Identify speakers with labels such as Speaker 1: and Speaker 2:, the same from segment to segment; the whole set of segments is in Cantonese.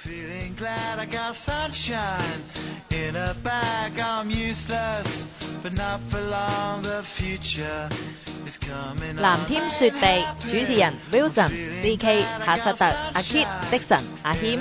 Speaker 1: 藍天雪地主持人 Wilson、CK、喀實特、阿 Kit、Dixon、阿謙。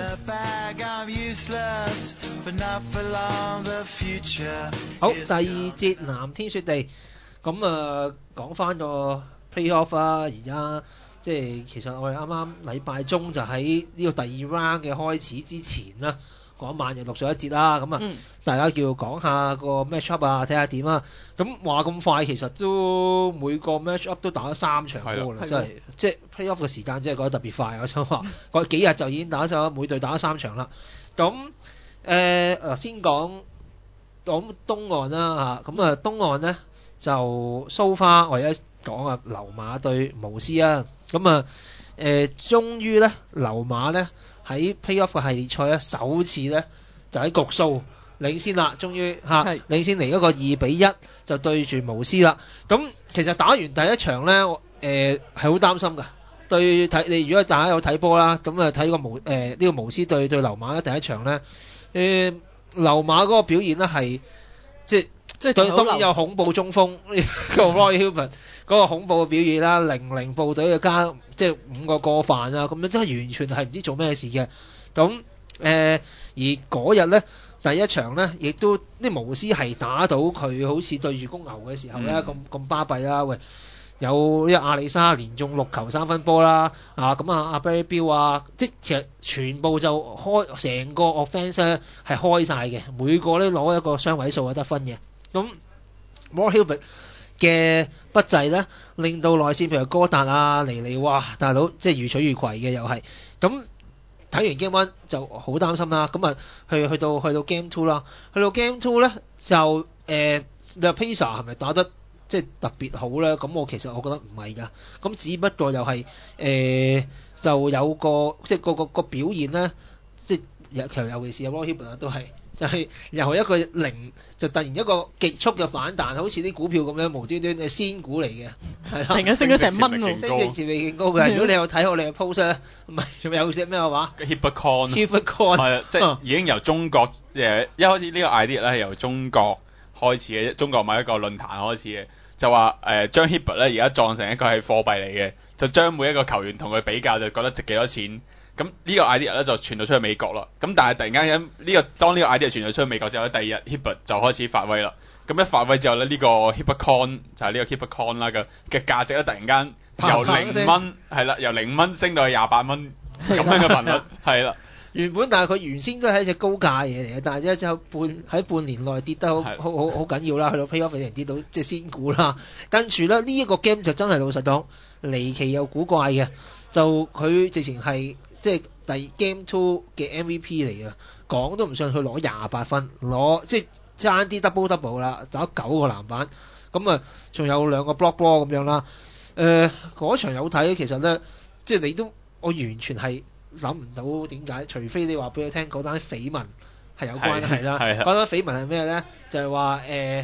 Speaker 2: 好，第二節藍天雪地，咁講翻個 playoff 啦。而家即係其實我哋啱啱禮拜中就喺呢個第二 round 嘅開始之前啦，嗰晚就錄咗一節啦。咁大家叫講下個 match up 啊，睇下點啊。咁話咁快，其實都每個 match up 都打咗3場波啦，真係即係 playoff 嘅時間真係過得特別快。我想話嗰幾日就已經打咗每隊打咗3場啦。咁先講東岸啦嚇，咁東岸呢就so far我而家講溜馬對巫師啊，咁終於呢溜馬呢喺 playoff 嘅系列賽呢首次呢就喺局數領先啦，終於領先嚟一個2-1就對住巫師啦。咁其實打完第一場呢係好擔心㗎。你如果大家有睇波啦，咁睇個呢個巫師對溜馬呢第一場呢，溜馬嗰個表現呢係即係當然有恐怖中鋒個 Roy Hibbert 嗰個恐怖嘅表現啦，00部隊嘅加即係5個過犯啊，咁樣真係完全係唔知做咩事嘅。咁而嗰日呢第一場呢，亦都啲巫師係打到佢好似對住公牛嘅時候呢咁巴閉啦。喂，有呢個亞利沙連中6球3分波啦，咁阿 Barry Bill 啊，即係其實全部就開成個 offense 呢係開晒嘅，每個呢攞一個雙位數嘅得分嘅。咁 Roy Hibbert 嘅不濟呢，令到內線譬如哥達啊、尼哇大佬即係如取如攜嘅又係。咁睇完 Game 1就好擔心啦。咁去到 Game 2啦，去到 Game 2呢就你話 Pacers 係咪打得即係特別好呢？咁其實我覺得唔係㗎。咁只不過又係就有個即係個表現呢，即係尤其是 Roy Hibbert 都係。就係由一個0就突然一個極速嘅反彈，好似啲股票咁樣無端端嘅仙股嚟嘅，係啦，
Speaker 1: 突然間升咗成蚊喎，
Speaker 2: 升值潛力勁高嘅。如果你有睇我哋嘅 post 咧，唔係有隻咩話
Speaker 3: Hibbert 係啊，即係已經由中國一開始呢個 idea 咧係由中國開始嘅，中國某一個論壇開始嘅，就話將 Hibbert 咧而家撞成一個係貨幣嚟嘅，就將每一個球員同佢比較就覺得值幾多錢。咁呢個 idea 咧就傳到出去美國啦。咁但係突然間當呢個 idea 傳到出去美國之後咧，第二日 Hibbert 就開始發威啦。咁一發威之後咧，呢個 Hibbert Coin 就係呢個 Hibbert Coin 啦嘅價值咧，突然間由0蚊係啦，由0蚊升到去28蚊咁樣嘅頻率係啦。
Speaker 2: 原本但係佢原先都係一隻高價嘢嚟嘅，但係咧就喺半年內跌得好緊要啦，去到 playoff 人跌到即係仙股啦。跟住咧呢一個 game 就真係老實講離奇又古怪嘅，就佢直情係即係第 Game 2嘅 MVP 嚟嘅，講都唔信佢攞28分，即係爭啲 double 啦，打9個籃板，咁仲有2個 block ball 咁樣啦。嗰場有睇，其實咧即係我完全係諗唔到點解，除非你話俾我聽嗰單緋聞係有關係啦。嗰單緋聞係咩咧？就係話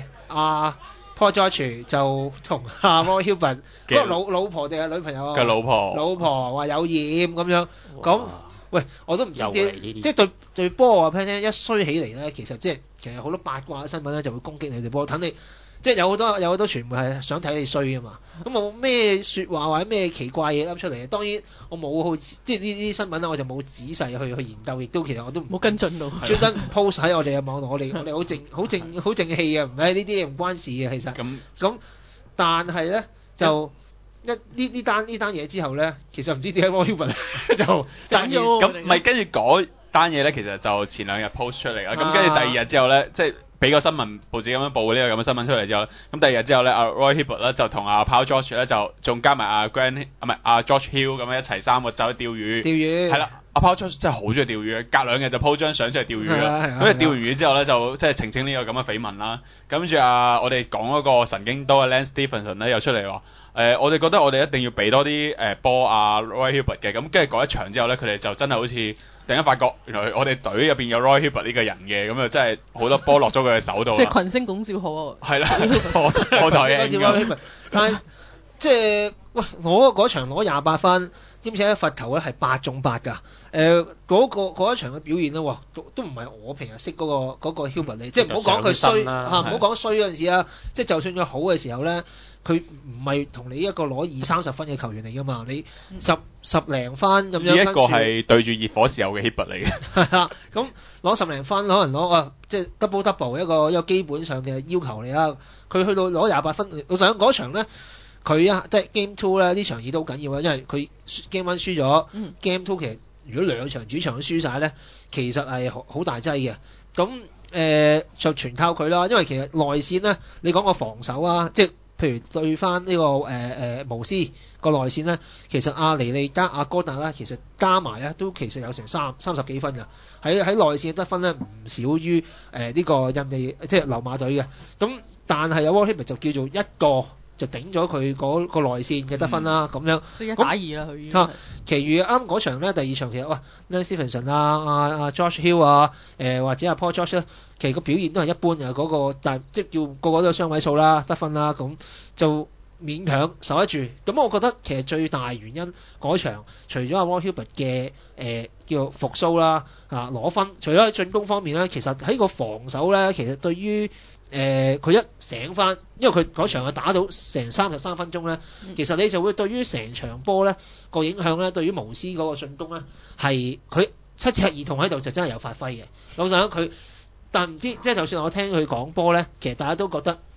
Speaker 2: Paul George 就同Roy Hibbert 嗰個老婆定係女朋友嘅老婆話有染咁樣。咁喂，我都唔知啲即係對波啊！聽一衰起嚟咧，其實好多八卦嘅新聞咧就會攻擊你對波，等你即係有好多傳媒係想睇你衰啊嘛。咁冇咩説話或者咩奇怪嘢噏出嚟。當然我冇即係呢啲新聞我就冇仔細去研究，亦都其實我都冇跟進到，專登 post 喺我哋嘅網絡。我哋好正氣嘅，唔係呢啲嘢唔關事嘅其實。咁但係咧就。呢單嘢之後咧，其實唔知點解 Roy Hibbert 就散咗
Speaker 3: 咁，咪跟住嗰單嘢咧，其實就前2日 post 出嚟啦。咁跟住第2日之後咧，即係俾個新聞報紙咁樣報呢個咁嘅新聞出嚟之後，咁第2日之後咧，阿 Roy Hibbert 咧就同阿 Paul George 咧就仲加埋阿 George Hill 咁樣一齊3個走去釣魚。係啦，阿 Paul George 真係好中意釣魚嘅，隔2日就 po 張相出嚟釣魚啦。咁釣完魚之後咧，就即係澄清呢個咁嘅緋聞啦。跟住我哋講嗰個神經刀嘅 Lance Stephenson 咧又出嚟話。我哋覺得我哋一定要俾多啲波Roy Hibbert 嘅，咁跟住嗰一場之後咧，佢哋就真係好似突然間發覺，原來我哋隊入邊有 Roy Hibbert 呢個人嘅，咁真係好多波落咗佢嘅手度。
Speaker 1: 即係群星拱照好啊！
Speaker 3: 係啦，我台嘅。
Speaker 2: 但係即係喂，我嗰場攞28分，兼且罰球咧係8中8㗎。嗰一場嘅表現咧，哇，都唔係我平日識嗰個 Hubert 嚟，即係唔好講佢衰嚇，唔好講衰嗰陣時啊，即係就算佢好嘅時候咧，佢唔係同你一個攞20-30分嘅球員嚟㗎嘛，你十零分咁樣。
Speaker 3: 呢一個係對住熱火時候嘅 Hubert 嚟嘅。
Speaker 2: 係啊，咁攞10零分，可能攞即係 double 一個基本上嘅要求嚟啊。佢去到攞28分，老實講嗰場咧。佢啊，即係 Game 2咧呢場亦都好緊要啊，因為佢 Game 1輸咗，Game 2其實如果兩場主場都輸晒咧，其實係好大劑嘅。咁就全靠佢啦，因為其實內線咧，你講個防守啊，即係譬如對翻呢個巫師個內線咧，其實阿尼利加阿哥達啦，其實加埋咧都其實有成30幾分㗎，喺內線嘅得分咧唔少於呢個印地即係溜馬隊嘅。咁但係有 Roy Hibbert 就叫做一個。就頂咗佢嗰個內線嘅得分啦，咁樣。
Speaker 1: 即係1打2啦，佢已經。
Speaker 2: 其餘啱嗰場咧，第二場其實哇 Lance Stephenson 阿 Josh Hill 啊，或者阿 Paul George 咧，其實個表現都係一般嘅嗰個，但即係叫個個都有雙位數啦，得分啦，咁就勉強守得住。咁我覺得其實最大原因嗰場，除咗阿 Roy Hibbert 嘅叫復甦啦，攞分，除咗喺進攻方面咧，其實喺個防守咧，其實對於佢一醒翻，因為佢嗰場係打到成33分鐘咧，其實你就會對於成場波咧個影響咧，對於巫師嗰個進攻咧係佢7尺兒童喺度就真係有發揮嘅。老實講佢，但唔知即係就算我聽佢講波咧，其實大家都覺得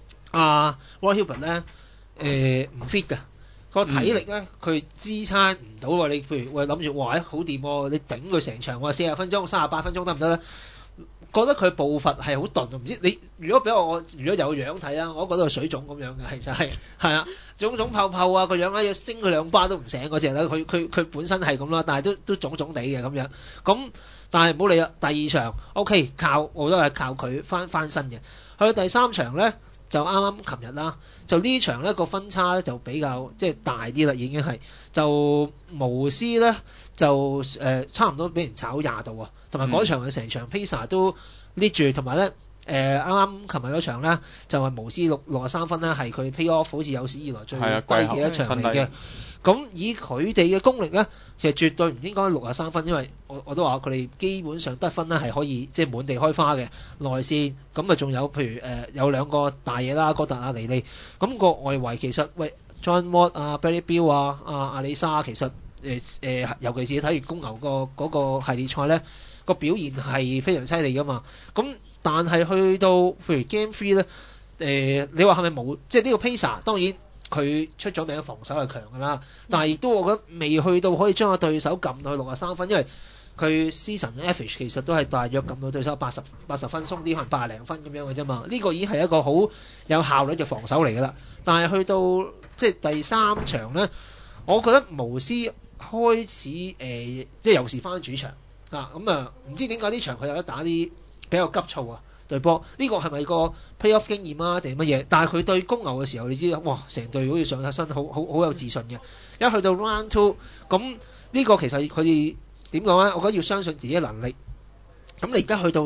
Speaker 2: Roy Hibbert 咧唔 fit 㗎，個體力咧佢支撐唔到喎。你譬如喂諗住哇好掂喎，你頂佢成場40分鐘、38分鐘得唔得咧？覺得佢步伐係好鈍，唔知你如果俾我如果有樣睇啊，我都覺得佢水腫咁樣嘅，其實係啊，腫泡泡啊個樣咧，要升佢2巴都唔醒嗰隻咧，佢本身係咁啦，但係都腫腫地嘅咁樣。咁但係唔好理啦，第二場 OK 我都係靠佢翻身嘅。去到第三場咧就啱琴日啦，就呢場咧個分差咧就比較即係大啲啦，已經係就巫師咧就差唔多俾人炒20度啊，同埋嗰場嘅成場 Pacers 都 lead 住，同埋咧啱啱琴日嗰場咧就係巫師63分咧，係佢 pay off 好似有史以來最低嘅一場嚟嘅。咁以佢哋嘅功力咧，其實絕對唔應該63分，因為我都話佢哋基本上得分咧係可以即係滿地開花嘅內線。咁啊仲有譬如有兩個大嘢啦，哥達亞尼利。咁個外圍其實喂 John Wall 啊 Bradley Beal 啊阿里莎其實尤其是睇完公牛嗰個系列賽咧，個表現係非常犀利噶嘛。咁但係去到譬如 Game 3咧，你話係咪冇即係呢個 Pacers 當然。佢出咗名嘅防守係強㗎啦，但係亦都我覺得未去到可以將個對手撳到去63分，因為佢 season average 其實都係大約撳到對手80分鬆啲，可能80零分咁樣嘅啫嘛。呢個已經係一個好有效率嘅防守嚟㗎啦。但係去到即係第三場咧，我覺得巫師開始即係又是翻主場咁啊，唔知點解呢場佢有得打啲比較急躁啊。對波呢個係咪個 playoff 經驗啊定係乜嘢？但係佢對公牛嘅時候，你知哇，成隊好似上晒身，好有自信嘅。一去到 round 2，咁呢個其實佢哋點講咧？我覺得要相信自己嘅能力。咁你而家去到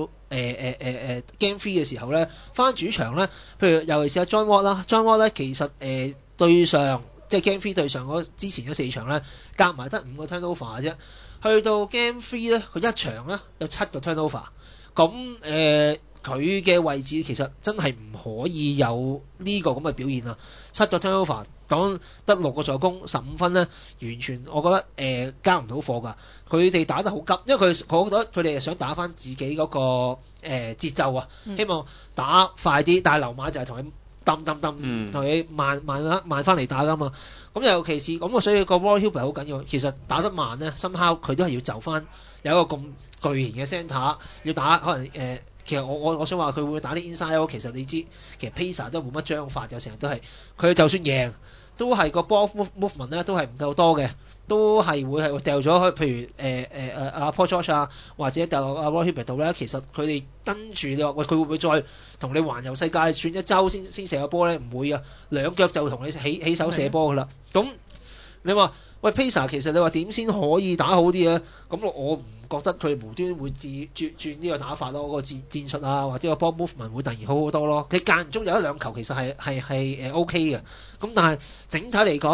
Speaker 2: Game 3嘅時候咧，翻主場咧，譬如尤其是阿 John Wall 啦，John Wall 咧其實對上即係 Game 3對上之前嗰4場咧，夾埋得5個 turnover 啫。去到 Game 3咧，佢一場咧有7個 turnover。咁佢嘅位置其實真係唔可以有呢個咁嘅表現啊！7個 turnover 講得6個助攻15分咧，完全我覺得交唔到貨㗎。佢哋打得好急，因為我覺得佢哋係想打翻自己嗰個節奏啊，希望打快啲。但係溜馬就係同佢揼，同佢慢翻嚟打㗎嘛。咁尤其是咁所以個 Roy Hibbert 好緊要。其實打得慢咧，somehow佢都係要就翻有一個咁巨型嘅 centre 要打，可能其實我想話佢會打啲 inside， 其實你知其實 Pacers 都冇乜章法嘅，成日都係佢就算贏都係個 ball movement 咧都係唔夠多嘅，都係會係掉咗去，譬如阿 Paul George 啊，或者掉落阿 Roy Hibbert 度咧，其實佢哋跟住你話喂佢會唔會再同你環遊世界轉一周先射個波咧？唔會啊，兩腳就同你起手射波㗎啦。咁你話喂 Pacers 其實你話點先可以打好啲咧？咁我唔覺得佢無端會轉呢個打法咯，個戰術啊，或者個 ball movement 會突然好多咯。佢間唔中有一兩球其實係OK 嘅。咁但係整體嚟講，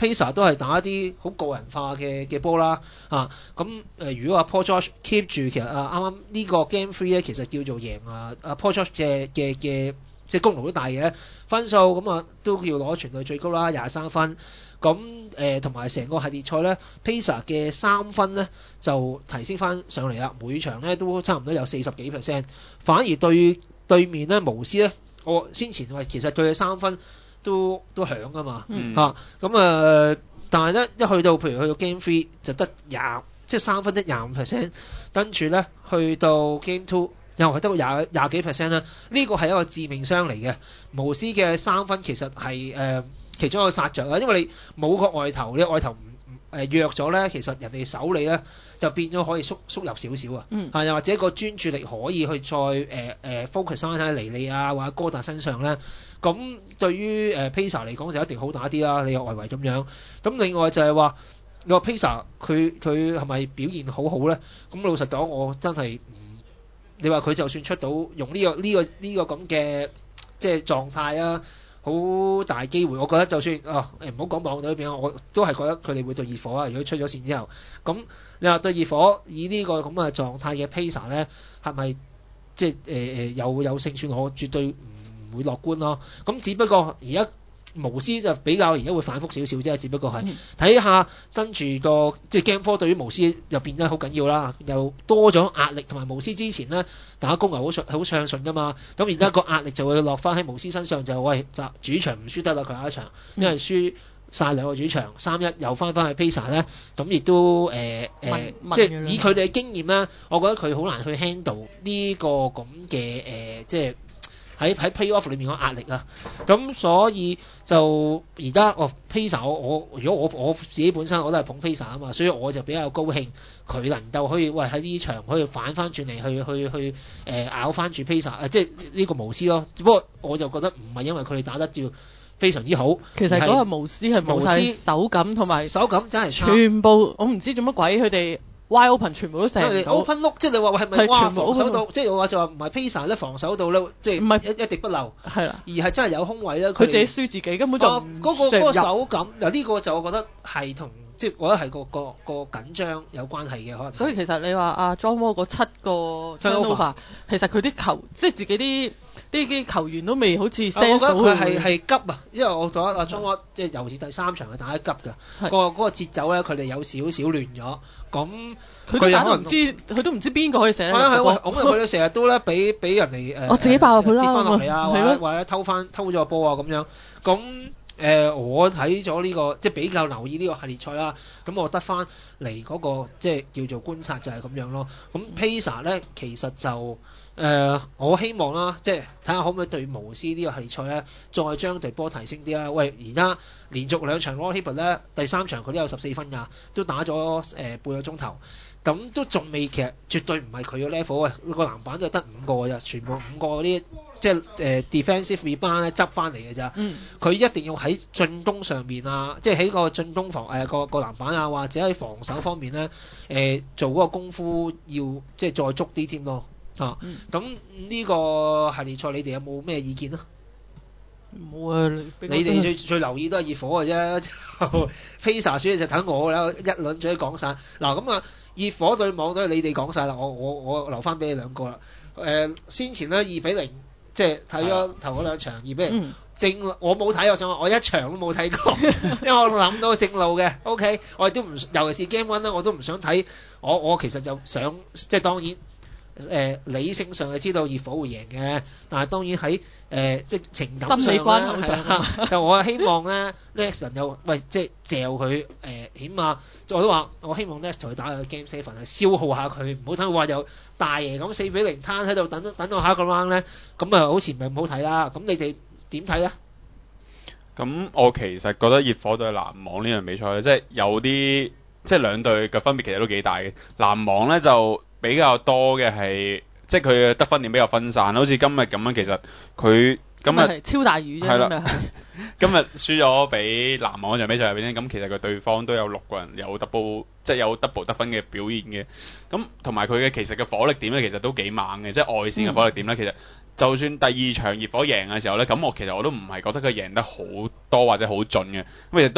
Speaker 2: Pacers 都係打一啲好個人化嘅波啦咁如果阿 Paul George keep 住，其實啱啱呢個 Game 3咧，其實叫做贏阿 Paul George 嘅即係功勞都大嘅分數，咁都要攞全隊最高啦，23分。咁同埋成個系列賽咧 ，Pacers 嘅3分咧就提升翻上嚟啦，每場咧都差唔多有40幾%，反而對面咧巫師咧，我先前話其實佢嘅3分都響噶嘛但係咧一去到譬如去到 Game 3就得即係3分得25%，跟住咧去到 Game 2又係得20幾%啦，呢個係一個致命傷嚟嘅。巫師嘅3分其實係其中一個殺着啦，因為你冇個外頭，你外頭弱咗咧，其實人哋守你咧就變咗可以縮入少少又或者個專注力可以去再focus 翻喺尼利啊或者哥達身上咧，咁對於Pacers 嚟講就一定好打啲啦，你有外圍咁樣。咁另外就係話個 Pacers 佢係咪表現好好咧？咁老實講，我真係你話佢就算出到用呢個咁嘅即係狀態啊，好大機會。我覺得就算唔好講網隊嗰邊，我都係覺得佢哋會對熱火啊。如果出咗線之後，咁你話對熱火以呢個咁嘅狀態嘅 Pacers 咧，係咪即係有勝算？我絕對唔會樂觀咯。咁只不過而家巫師就比較而家會反覆少少啫，只不過係睇下跟住個即係 Game 4對於巫師又變得好緊要啦，又多咗壓力，同埋巫師之前呢打公牛好暢順噶嘛，咁而家個壓力就會落翻喺巫師身上，就喂主場唔輸得啦，佢下一場因為輸晒兩個主場3-1又翻去 Pacers 咧，咁亦都即係以佢哋嘅經驗咧，我覺得佢好難去 handle 呢個咁嘅即係喺 playoff 裏面個壓力啊，咁所以就而家Pacers 如果我自己本身我都係捧 Pacers 啊嘛，所以我就比較高興佢能夠可以喺呢場可以反翻轉嚟去咬翻住 Pacers 即係呢個巫師咯。不過我就覺得唔係因為佢哋打得照非常之好，
Speaker 4: 其實嗰個巫師係冇晒手感同埋
Speaker 2: 手感真係差，
Speaker 4: 全部我唔知做乜鬼佢哋。wide open 全部都射唔到
Speaker 2: open look， 即係你話係咪防守到？即係我話就話唔係 Pacers 咧防守到咧，即係唔係一滴不漏，
Speaker 4: 係啦，
Speaker 2: 而係真係有空位咧。
Speaker 4: 佢自己輸自己根本就
Speaker 2: 嗰個手感嗱呢個就我覺得係同即係我覺得係個緊張有關係嘅可能。
Speaker 4: 所以其實你話阿 John Wall 嗰7個 turnover， 其實佢啲球即係自己啲球員都未好似 sense 到
Speaker 2: 佢係急啊，因為我覺得阿 John Wall 即係尤其第3場係打得急㗎，嗰個節奏咧佢哋有少少亂咗，咁佢都唔知邊個可以射得入波。 佢哋成日都咧俾人哋
Speaker 4: 我自己爆入去啦，
Speaker 2: 跌翻落嚟啊，或者偷咗個波啊咁樣。咁我睇咗呢個即係比較留意呢個系列賽啦，咁我得翻嚟嗰個即係叫做觀察就係咁樣咯。咁 Pacers 咧其實就我希望啦，即係睇下可唔可以對巫師呢個系列賽咧，再將隊波提升啲啦。喂，而家連續2場 Roy Hibbert 咧，第3場佢都有14分㗎，都打咗半個鐘頭，咁都仲未，其實絕對唔係佢嘅 level。喂，個籃板就得5個㗎咋，全部5個嗰啲即係defensive rebound 咧執翻嚟嘅咋。佢一定要喺進攻上面啊，即係喺個進攻個籃板啊，或者喺防守方面咧做嗰個功夫要即係再足啲添咯。咁呢個系列賽你哋有冇咩意見啊？
Speaker 4: 冇啊！
Speaker 2: 你哋最留意都係熱火嘅啫，Pacers 輸就等我啦，一輪嘴講晒。嗱咁啊，熱火對網隊你哋講晒啦，我留翻俾你2個啦。先前咧2-0，即係睇咗頭嗰2場2-0。正我冇睇，我一場都冇睇過，因為我諗到正路嘅。OK， 我亦都唔，尤其是 Game 1啦，我都唔想睇。我其實就想即係當然。理性上係知道熱火會贏嘅，但係當然喺即係情感上
Speaker 4: 心理關口上
Speaker 2: 就我希望咧 Nets 又即係嚼佢起碼我都話我希望 Nets 同佢打個 Game 7係消耗下佢，唔好等佢話有大贏咁4-0攤喺度等到下一個 round 咧，咁好似唔係咁好睇啦。咁你哋點睇咧？
Speaker 3: 咁我其實覺得熱火對籃網呢樣比賽咧，即係有啲即係兩隊嘅分別其實都幾大嘅。籃網咧就比較多嘅係，即係佢嘅得分點比較分散，好似今日咁樣。其實佢今日
Speaker 4: 係超大雨啫，係啦。
Speaker 3: 今日輸咗俾籃網嗰場比賽入邊咧，咁其實佢對方都有6個人有 double， 即係有 double 得分嘅表現嘅。咁同埋佢嘅其實嘅火力點咧，其實都幾猛嘅，即係外線嘅火力點咧。其實就算第2場熱火贏嘅時候咧，咁其實我都唔係覺得佢贏得好多或者好盡嘅，咁其實都係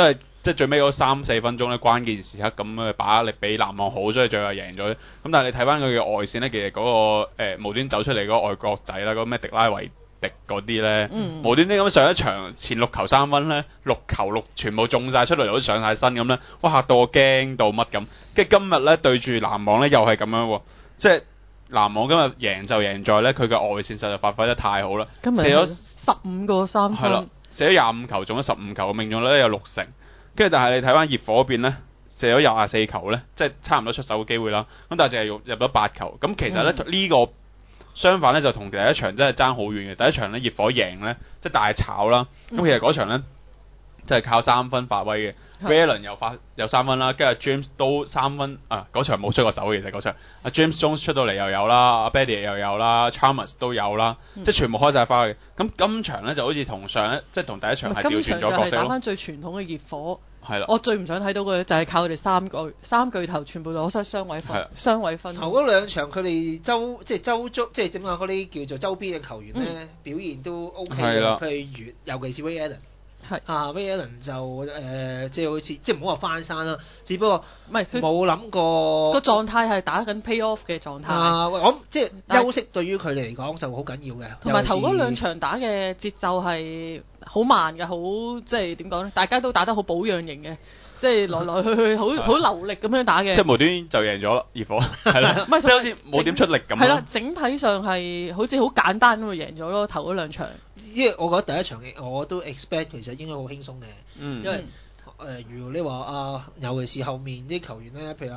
Speaker 3: 即係最尾嗰3-4分鐘咧，關鍵時刻咁嘅把握力比籃網好，所以最後贏咗。咁但係你睇翻佢嘅外線咧，其實嗰、個無端走出嚟嗰個外國仔啦，嗰個咩迪拉維迪嗰啲咧，無端端咁上一場前6球3分咧，6球6全部中晒出嚟，好似上晒身咁咧，哇嚇到我驚到乜咁。跟住今日咧對住籃網咧又係咁樣喎，即係籃網今日贏就贏在咧佢嘅外線實在發揮得太好啦，射咗
Speaker 4: 15個3分，
Speaker 3: 係啦，射咗25球中咗15球，命中率有60%。跟住但係你睇翻熱火嗰邊咧，射咗24球咧，即係差唔多出手嘅機會啦。咁但係淨係入咗8球。咁其實咧呢個相反咧就同第一場真係爭好遠嘅。第一場咧熱火贏咧，即係大炒啦。咁其實嗰場咧就係靠3分發威嘅。Allen 又3分啦，跟住 James 都3分啊！嗰場冇出過手嘅，其實嗰場阿 James Jones 出到嚟又有啦，阿 Betty 又有啦 ，Chalmers 都有啦，即係全部開晒花嘅。咁今場咧就好似同即係同第一場係調轉咗角色咯。今場就係打翻最傳統嘅熱火。係啦。我最唔想睇到嘅就係靠佢哋三巨頭全部攞晒雙位分。
Speaker 2: 頭嗰兩場佢哋即係點講嗰啲叫做周邊嘅球員咧，表現都 OK 嘅。譬如尤其是 Ray Allen。係Ray Allen 就即係好似即係唔好話翻山啦，只不過唔係佢冇諗過
Speaker 4: 個狀態係打緊 playoff 嘅狀態。
Speaker 2: 我諗即係休息對於佢哋嚟講就好緊要嘅。
Speaker 4: 同埋頭嗰兩場打嘅節奏係好慢嘅，好即係點講咧？大家都打得好保養型嘅。即係來來去去好流力咁樣打嘅，
Speaker 3: 即係無端就贏咗啦，熱火係啦，即係好似冇點出力咁。
Speaker 4: 係啦，整體上係好似好簡單咁就贏咗咯，頭嗰兩場。
Speaker 2: 因為我覺得第一場我都 expect 其實應該好輕鬆嘅，因為如果你話尤其是後面啲球員咧，譬如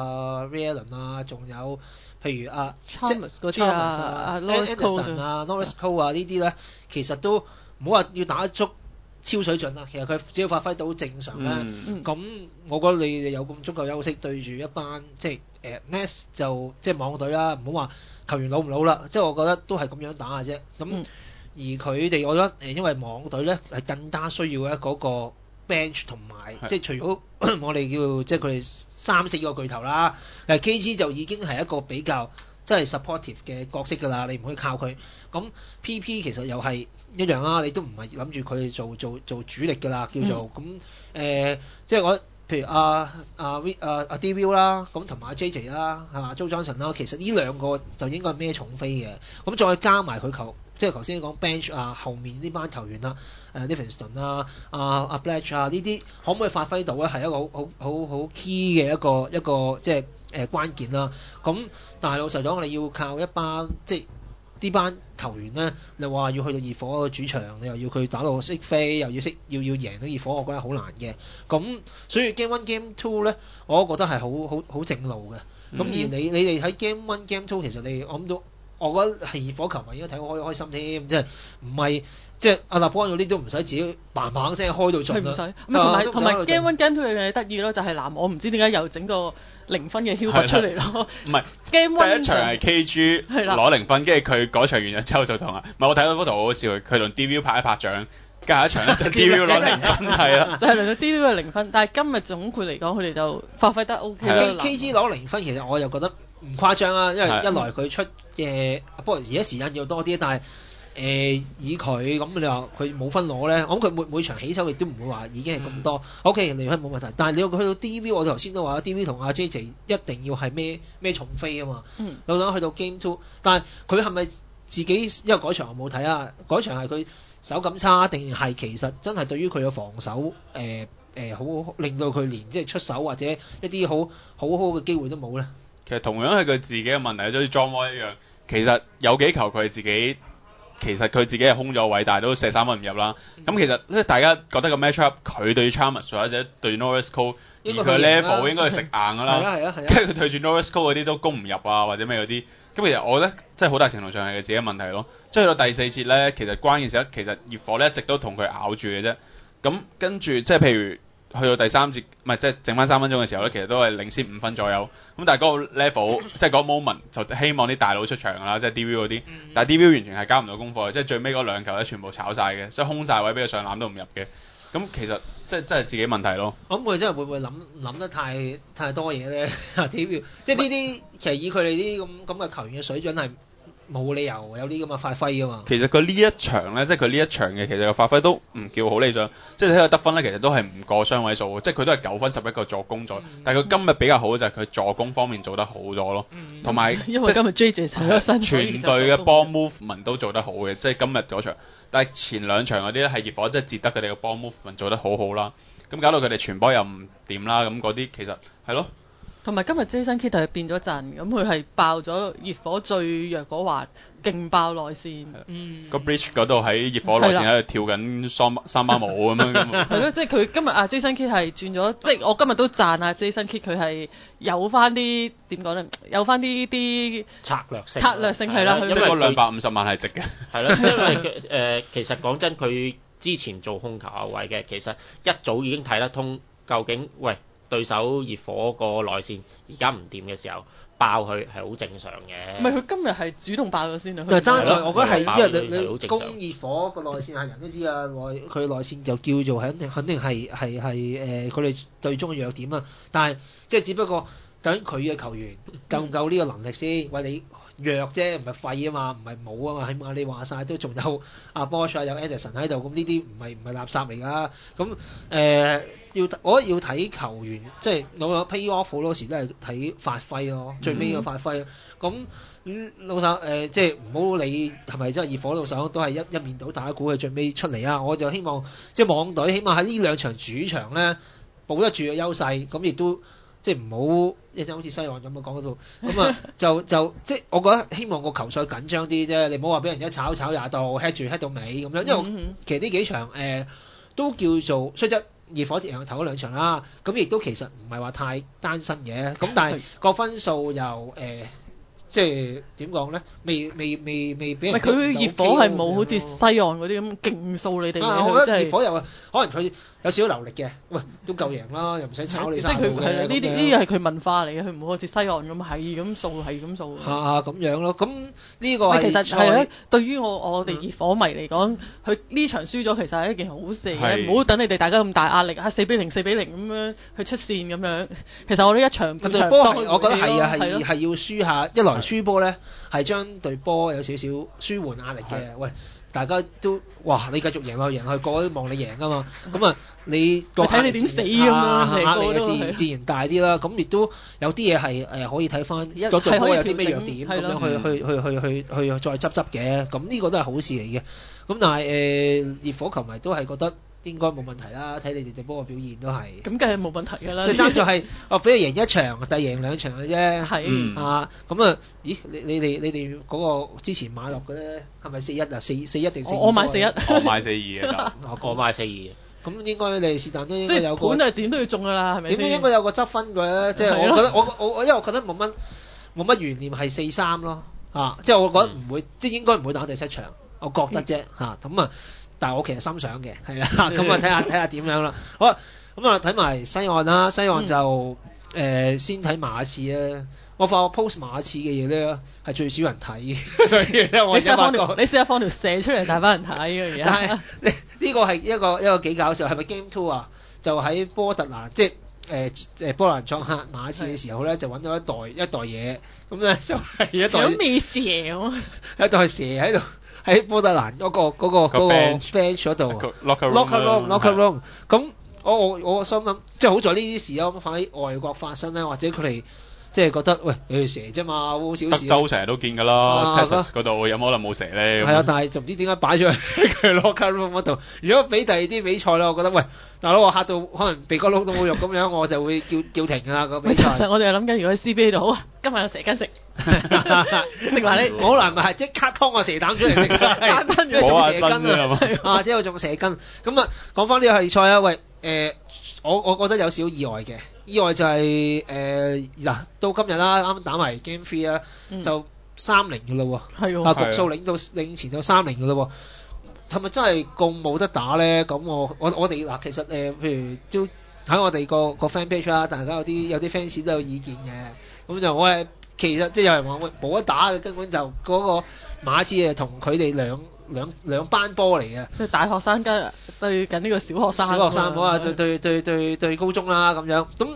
Speaker 2: Ray Allen 啊，仲有譬如
Speaker 4: Chalmers 嗰啲
Speaker 2: Norris Cole 呢啲咧，其實都唔好話要打得足超水準啦，其實佢只要發揮到正常咧，咁我覺得你哋有咁足夠休息對住一班即係Nets 就即係網隊啦，唔好話球員老唔老啦，即係我覺得都係咁樣打嘅啫。咁而佢哋我覺得因為網隊咧係更加需要咧嗰個 bench 同埋即係除咗我哋叫即係佢哋3-4個巨頭啦，KG 就已經係一個比較即係 supportive 嘅角色㗎啦，你唔可以靠佢。咁 PP 其實又係一樣啦，你都唔係諗住佢做主力㗎啦，叫做咁即係我譬如阿 D.Will 啦，咁同埋阿 J.J 啦，係嘛 Joe Johnson 啦，其實呢兩個就應該係孭重飛嘅。咁再加埋佢即係頭先講 bench 後面呢班球員啦，Livingston 阿 Bledge 呢啲可唔可以發揮到咧？係一個好 key 嘅一個即係關鍵啦。咁但係老實講，你要靠一班即係呢班球員咧，你話要去到熱火嘅主場，你又要佢打到識飛，又要贏到熱火，我覺得好難嘅。咁所以 Game 1 Game 2咧，我都覺得係好正路嘅。咁而你哋喺 Game 1 Game 2，其實我覺得係熱火球迷應該睇開心添，即係唔係即係阿立邦嗰啲都唔使自己嘭嘭聲開到盡啦。唔
Speaker 4: 使，同埋 Game 1 Game 2嘅嘢得意咯，就係籃網唔知點解又整個0分嘅 Hilbert 出嚟咯。唔係
Speaker 3: Game 1第一場係 KG 攞0分，跟住佢嗰場完咗之後就同我睇到嗰圖好好笑，佢同 D.Will 拍一拍掌，跟住下一場咧就 D.Will 攞0分，係啊，
Speaker 4: 就係輪到 D.Will 嘅0分。但係今日總括嚟講，佢哋就發揮得 OK 啦。
Speaker 2: KG 攞0分，其實我又覺得唔誇張啊，因為一來佢出嘅不過而家時間要多啲，但係以佢咁你話佢冇分攞咧，我諗佢每場起手亦都唔會話已經係咁多。OK，離分冇問題，但係你去到 D.V， 我頭先都話 D.V 同阿 J.J 一定要係咩重飛啊嘛。到等去到 Game 2，但係佢係咪自己因為嗰場我冇睇啊？嗰場係佢手感差，定係其實真係對於佢嘅防守好令到佢連即係出手或者一啲好嘅機會都冇咧？
Speaker 3: 其實同樣係佢自己嘅問題，就好似 John Wall 一樣。其實有幾球佢自己，其實佢自己係空咗位，但係都射3分唔入啦。咁其實即係大家覺得個 matchup，佢對 Chalmers 或者對 Norris Cole， 而佢 level 應該係食硬㗎啦。跟住佢對住 Norris Cole 嗰啲都攻唔入啊，或者咩嗰啲。咁其實我覺得即係好大程度上係佢自己嘅問題咯。即係去到第4節咧，其實關鍵時刻，其實熱火咧一直都同佢咬住嘅啫。咁跟住即係譬如去到第3節，唔係即係剩翻3分鐘嘅時候咧，其實都係領先5分左右。咁但係嗰個 level， 即係嗰個 moment 就希望啲大佬出場㗎啦，即係 D.V 嗰啲。但係 D.V 完全係交唔到功課嘅，即係最尾嗰2球咧全部炒晒嘅，所以空晒位俾佢上籃都唔入嘅。咁其實即係真係自己問題咯。
Speaker 2: 咁佢真係會唔會諗得太多嘢咧？D.V 即係呢啲其實以佢哋啲咁嘅球員嘅水準係冇理由有啲咁嘅發揮噶嘛。
Speaker 3: 其實佢呢一場咧，即係佢呢一場嘅其實個發揮都唔叫好理想，即係睇佢得分咧，其實都係唔過雙位數嘅，即係佢都係9分11個助攻咗。但係佢今日比較好嘅就係佢助攻方面做得好咗咯，同埋
Speaker 4: 因為今日 JJ 上咗身，
Speaker 3: 全隊嘅 ball movement 都做得好嘅，即係今日嗰場。但係前兩場嗰啲咧係熱火，即係截得佢哋嘅 ball movement 做得好好啦，咁搞到佢哋傳波又唔掂啦，咁嗰啲其實係咯。
Speaker 4: 同埋今日 Jason Kidd 係變咗陣，咁佢係爆咗熱火最弱嗰環，勁爆內線。
Speaker 3: 個 bridge 嗰度喺熱火內線喺度跳緊三巴舞咁樣。
Speaker 4: 係咯，即係佢今日Jason Kidd 係轉咗，即係我今日都讚Jason Kidd 佢係有翻啲點講咧，有翻啲
Speaker 5: 策略性
Speaker 4: 係啦，
Speaker 3: 即係嗰250萬係值嘅。
Speaker 5: 係啦，因為其實講真，佢之前做控球後衞嘅，其實一早已經睇得通，究竟對手熱火個內線而家唔掂嘅時候，爆佢係好正常嘅。
Speaker 4: 唔係佢今日係主動爆咗先啊！
Speaker 2: 就爭在，我覺得係因為
Speaker 5: 你
Speaker 2: 攻熱火個內線係人都知啊，佢內線就叫做肯定係佢哋隊中嘅弱點啊。但係即係只不過究竟佢嘅球員夠唔夠呢個能力先？喂，你弱啫，唔係廢啊嘛，唔係冇啊嘛，起碼你話晒都仲有阿 Bosh 有 Anderson 喺度，咁呢啲唔係垃圾嚟㗎。咁我覺得要睇球員，即係攞 pay off 好多時都係睇發揮咯，最尾嘅發揮。咁老手即係唔好理係咪真係熱火老手，都係一面倒，大家估佢最尾出嚟啊！我就希望即係網隊起碼喺呢兩場主場咧保得住嘅優勢，咁亦都即係唔好一陣好似西岸咁講嗰度，咁啊就即係我覺得希望個球賽緊張啲啫，你唔好話俾人一炒20度 head 到尾咁樣，因為其實呢幾場都叫做雖則熱火贏頭嗰兩場啦，咁亦都其實唔係話太單身嘅，咁但係個分數又即係點講咧？未俾人。
Speaker 4: 佢熱火係冇好似西岸嗰啲咁勁掃你哋。
Speaker 2: 我覺得熱火又可能佢有少少流力嘅，喂都夠贏啦，又唔使炒你三個嘅。
Speaker 4: 即係佢係呢啲係佢文化嚟嘅，佢唔會好似西岸咁係咁掃。
Speaker 2: 咁樣咯，咁呢個
Speaker 4: 其實係咧，對於我哋熱火迷嚟講，佢呢場輸咗其實係一件好事嘅，唔好等你哋大家咁大壓力4-0咁樣去出線咁樣。其實我呢一場
Speaker 2: 對波我覺得係要輸下一來。輸波咧係將隊波有少少舒緩壓力嘅，喂，大家都哇，你繼續贏落去，個個都望你贏㗎嘛，咁啊你
Speaker 4: 睇你點死咁樣，
Speaker 2: 壓力自然大啲啦，咁亦都有啲嘢係可以睇翻嗰隊波有啲咩弱點咁樣去再執嘅，咁呢個都係好事嚟嘅，咁但係熱火球迷都係覺得應該冇問題啦，睇你哋隊波嘅表現都係。咁
Speaker 4: 梗係冇問題㗎啦。
Speaker 2: 最爭就係俾佢贏一場，但係贏兩場嘅啫。係咁啊，咦？你哋嗰個之前買落嘅咧，係咪4-1啊？4-1定4-2？
Speaker 4: 我買4-1。
Speaker 3: 我買4-2啊！
Speaker 5: 我買4-2。
Speaker 2: 咁應該你是但都應該有個。
Speaker 4: 盤係點都要中㗎啦，係咪先？
Speaker 2: 點都應該有個執分嘅，即係我覺得我因為我覺得冇乜懸念係4-3咯。即係我覺得唔會，即係應該唔會打第七場，我覺得啫。咁啊。但係我其實心想嘅，係啦，咁啊睇下點樣啦。好啊，咁啊睇埋西岸啦，西岸就先睇馬刺啊。我發覺 post 馬刺嘅嘢咧係最少人睇，所以咧我你
Speaker 4: 試下放條射出嚟大班人睇嘅而家。
Speaker 2: 但係呢個係一個幾搞笑，係咪 Game 2啊？就喺波特蘭，即係波蘭作客馬刺嘅時候咧，就揾到一袋嘢，咁咧就係一袋。
Speaker 4: 有咩蛇喎？
Speaker 2: 一袋蛇喺度。喺波特蘭嗰個 bench 嗰度 locker room，咁我心諗，即係好在呢啲事啊，咁放喺外國發生咧，或者佢哋即係覺得喂，你蛇啫嘛，好小事。
Speaker 3: 德州成日都見㗎啦 Texas 嗰度有冇可能冇蛇咧？
Speaker 2: 係啊，但係就唔知點解擺咗喺佢 locker room 嗰度。如果俾第二啲比賽咧，我覺得喂，大佬我嚇到可能鼻哥窿都冇肉咁樣，我就會叫停㗎啦個比賽。
Speaker 4: 其實我哋係諗緊，如果喺 CBA 度好啊，今日有蛇羹食。食埋你，
Speaker 2: 好難咪係即刻劏個蛇膽出嚟食，單單咗種蛇羹啊！即係種蛇羹。咁啊，講翻呢個系賽啊，喂，我覺得有少少意外嘅，意外就係嗱，到今日啦，啱啱打埋 Game 3啦，就3-0㗎咯喎，係喎，局數領前到3-0㗎咯喎，係咪真係咁冇得打咧？咁我哋嗱，其實譬如都喺我哋個 fan page 啦，大家有啲 fans 都有意見嘅，咁就我係。其實即係有人話喂冇得打嘅，根本就嗰個馬刺係同佢哋兩班波嚟嘅。
Speaker 4: 即係大學生對緊呢個小學生。
Speaker 2: 小學生好啊，對高中啦咁樣。咁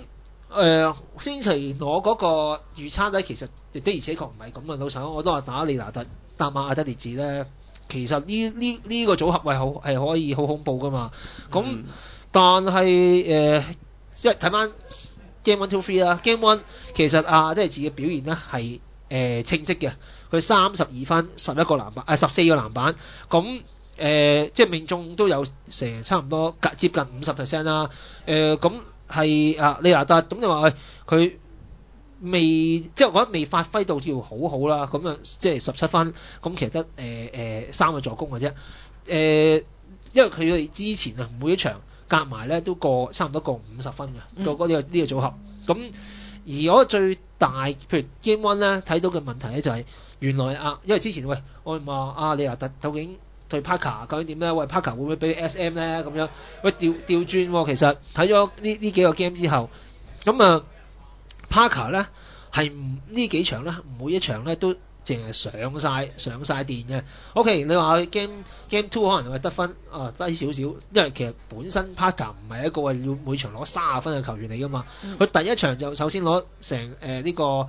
Speaker 2: 先前我嗰個預測咧，其實的而且確唔係咁嘅。老實講，我都話打利拿特、搭馬阿德列治咧，其實呢個組合係可以好恐怖噶嘛。咁、但係即係睇翻 Game 1 2 3啦。Game 1其實阿德列治嘅表現咧係稱職嘅，佢32分、14個籃板，咁即係命中都有成差唔多接近 50% 啦。咁係利拿特，咁你話喂佢未，即係我覺得未發揮到要好好啦。咁即係17分，咁其實得3個助攻嘅啫。因為佢哋之前每一場夾埋咧都差唔多過50分嘅，個呢個組合。咁而我最大譬如 Game 1咧睇到嘅問題咧就係原來因為之前喂我話利拿特究竟對 Parker 究竟點咧？喂 Parker 會唔會俾 SM 咧？咁樣喂調轉喎。其實睇咗呢幾個 game 之後，咁Parker 咧係呢幾場咧每一場咧都淨係上晒電嘅。OK， 你話佢 game 2可能會得分低少少，因為其實本身 Parker 唔係一個要每場攞30分嘅球員嚟噶嘛。佢第一場就首先攞成呢個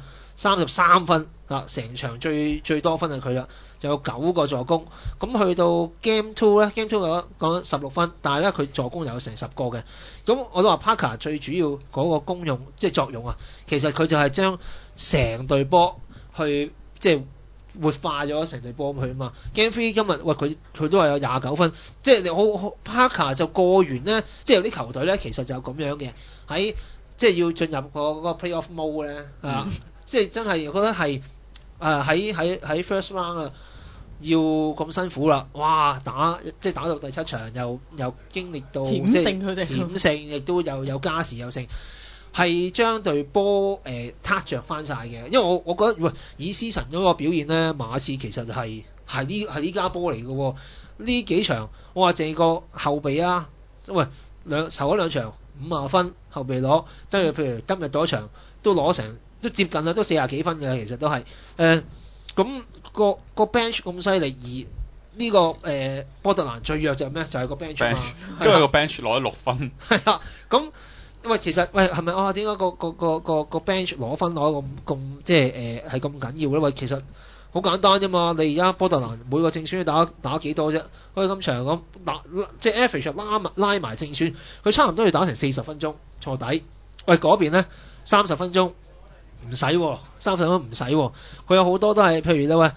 Speaker 2: 33分成場最多分係佢啦，就有9個助攻。咁去到 Game 2咧 ，Game 2講16分，但係咧佢助攻有成10個嘅。咁我都話 Parker 最主要嗰個功用即係作用其實佢就係將成隊波去即係活化咗成隊波去啊嘛。Game 3今日佢都係有29分，即係你好 Parker 就過完咧，即係有啲球隊咧其實就咁樣嘅，喺即係要進入嗰個 Playoff Mode 咧即係真係覺得係喺 First Round 要咁辛苦啦，哇即係打到第7場又經歷到
Speaker 4: 險勝佢哋
Speaker 2: 險勝，亦都有加時有勝，係將隊波撻着翻晒嘅。因為我覺得以思神嗰個表現咧，馬刺其實係呢家波嚟嘅喎。呢幾場我話淨個後備頭嗰兩場50分後備攞，跟住譬如今日嗰場都攞成都接近啦，都40幾分嘅，其實都係咁個 bench 咁犀利，而呢個波特蘭最弱就係咩？就係個 bench 嘛，
Speaker 3: 因為個 bench 攞咗6分。
Speaker 2: 係啊，咁其實係咪點解個 bench 攞分攞咁即係係咁緊要咧？其實好簡單啫嘛。你而家波特蘭每個正選打幾多啫？好似今場咁即係 average 拉埋正選，佢差唔多要打成40分鐘坐底。嗰邊咧30分鐘。唔使喎，30分唔使喎，佢有好多都係譬如咧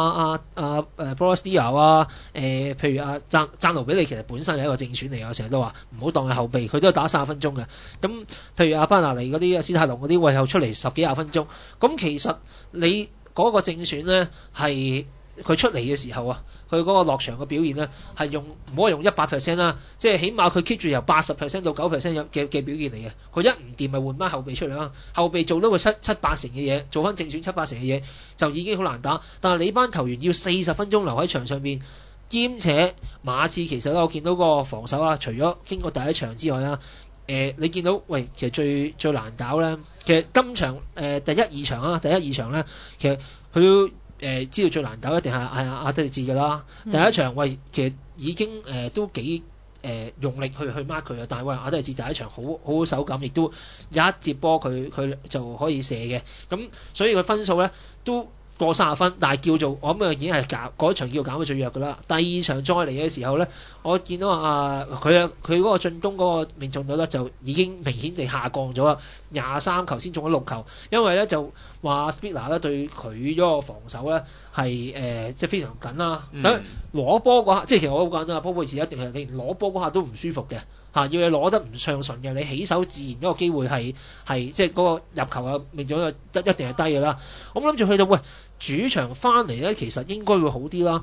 Speaker 2: Boris Diaw 譬如贊奴比利其實本身係一個正選嚟，我成日都話唔好當係後備，佢都係打30分鐘嘅。咁譬如巴拿尼嗰啲史泰龍嗰啲，又出嚟10幾20分鐘。咁其實你嗰個正選咧係佢出嚟嘅時候佢嗰個落場嘅表現咧係唔好話用100% 啦，即係起碼佢 keep 住由80% 到90% 嘅表現嚟嘅。佢一唔掂咪換翻後備出嚟啦，後備做到個7-8成嘅嘢，做翻正選7-8成嘅嘢就已經好難打。但係你班球員要40分鐘留喺場上邊，兼且馬刺其實我見到個防守除咗經過第一場之外啦，你見到其實最難搞咧，其實今場第一二場咧，其實佢都知道最難搞一定係阿德列治㗎啦。第一場其實已經都幾用力去 mark 佢啊，但係阿德列治第一場好手感，亦都一接波佢就可以射嘅，咁所以佢分數咧都過30分，但係叫做我諗已經係嗰場叫減到最弱㗎啦。第二場再嚟嘅時候咧，我見到佢嗰個進攻嗰個命中率咧就已經明顯地下降咗啦，23球先中咗6球，因為咧就話 Spiller 咧對佢嗰個防守咧係即係非常緊啦。等攞波嗰下，即係其實我好簡單，波貝士一定係你攞波嗰下都唔舒服嘅要你攞得唔暢順嘅，你起手自然嗰個機會係即係嗰個入球嘅命中率一定係低㗎啦。我諗住去到主場翻嚟咧，其實應該會好啲啦。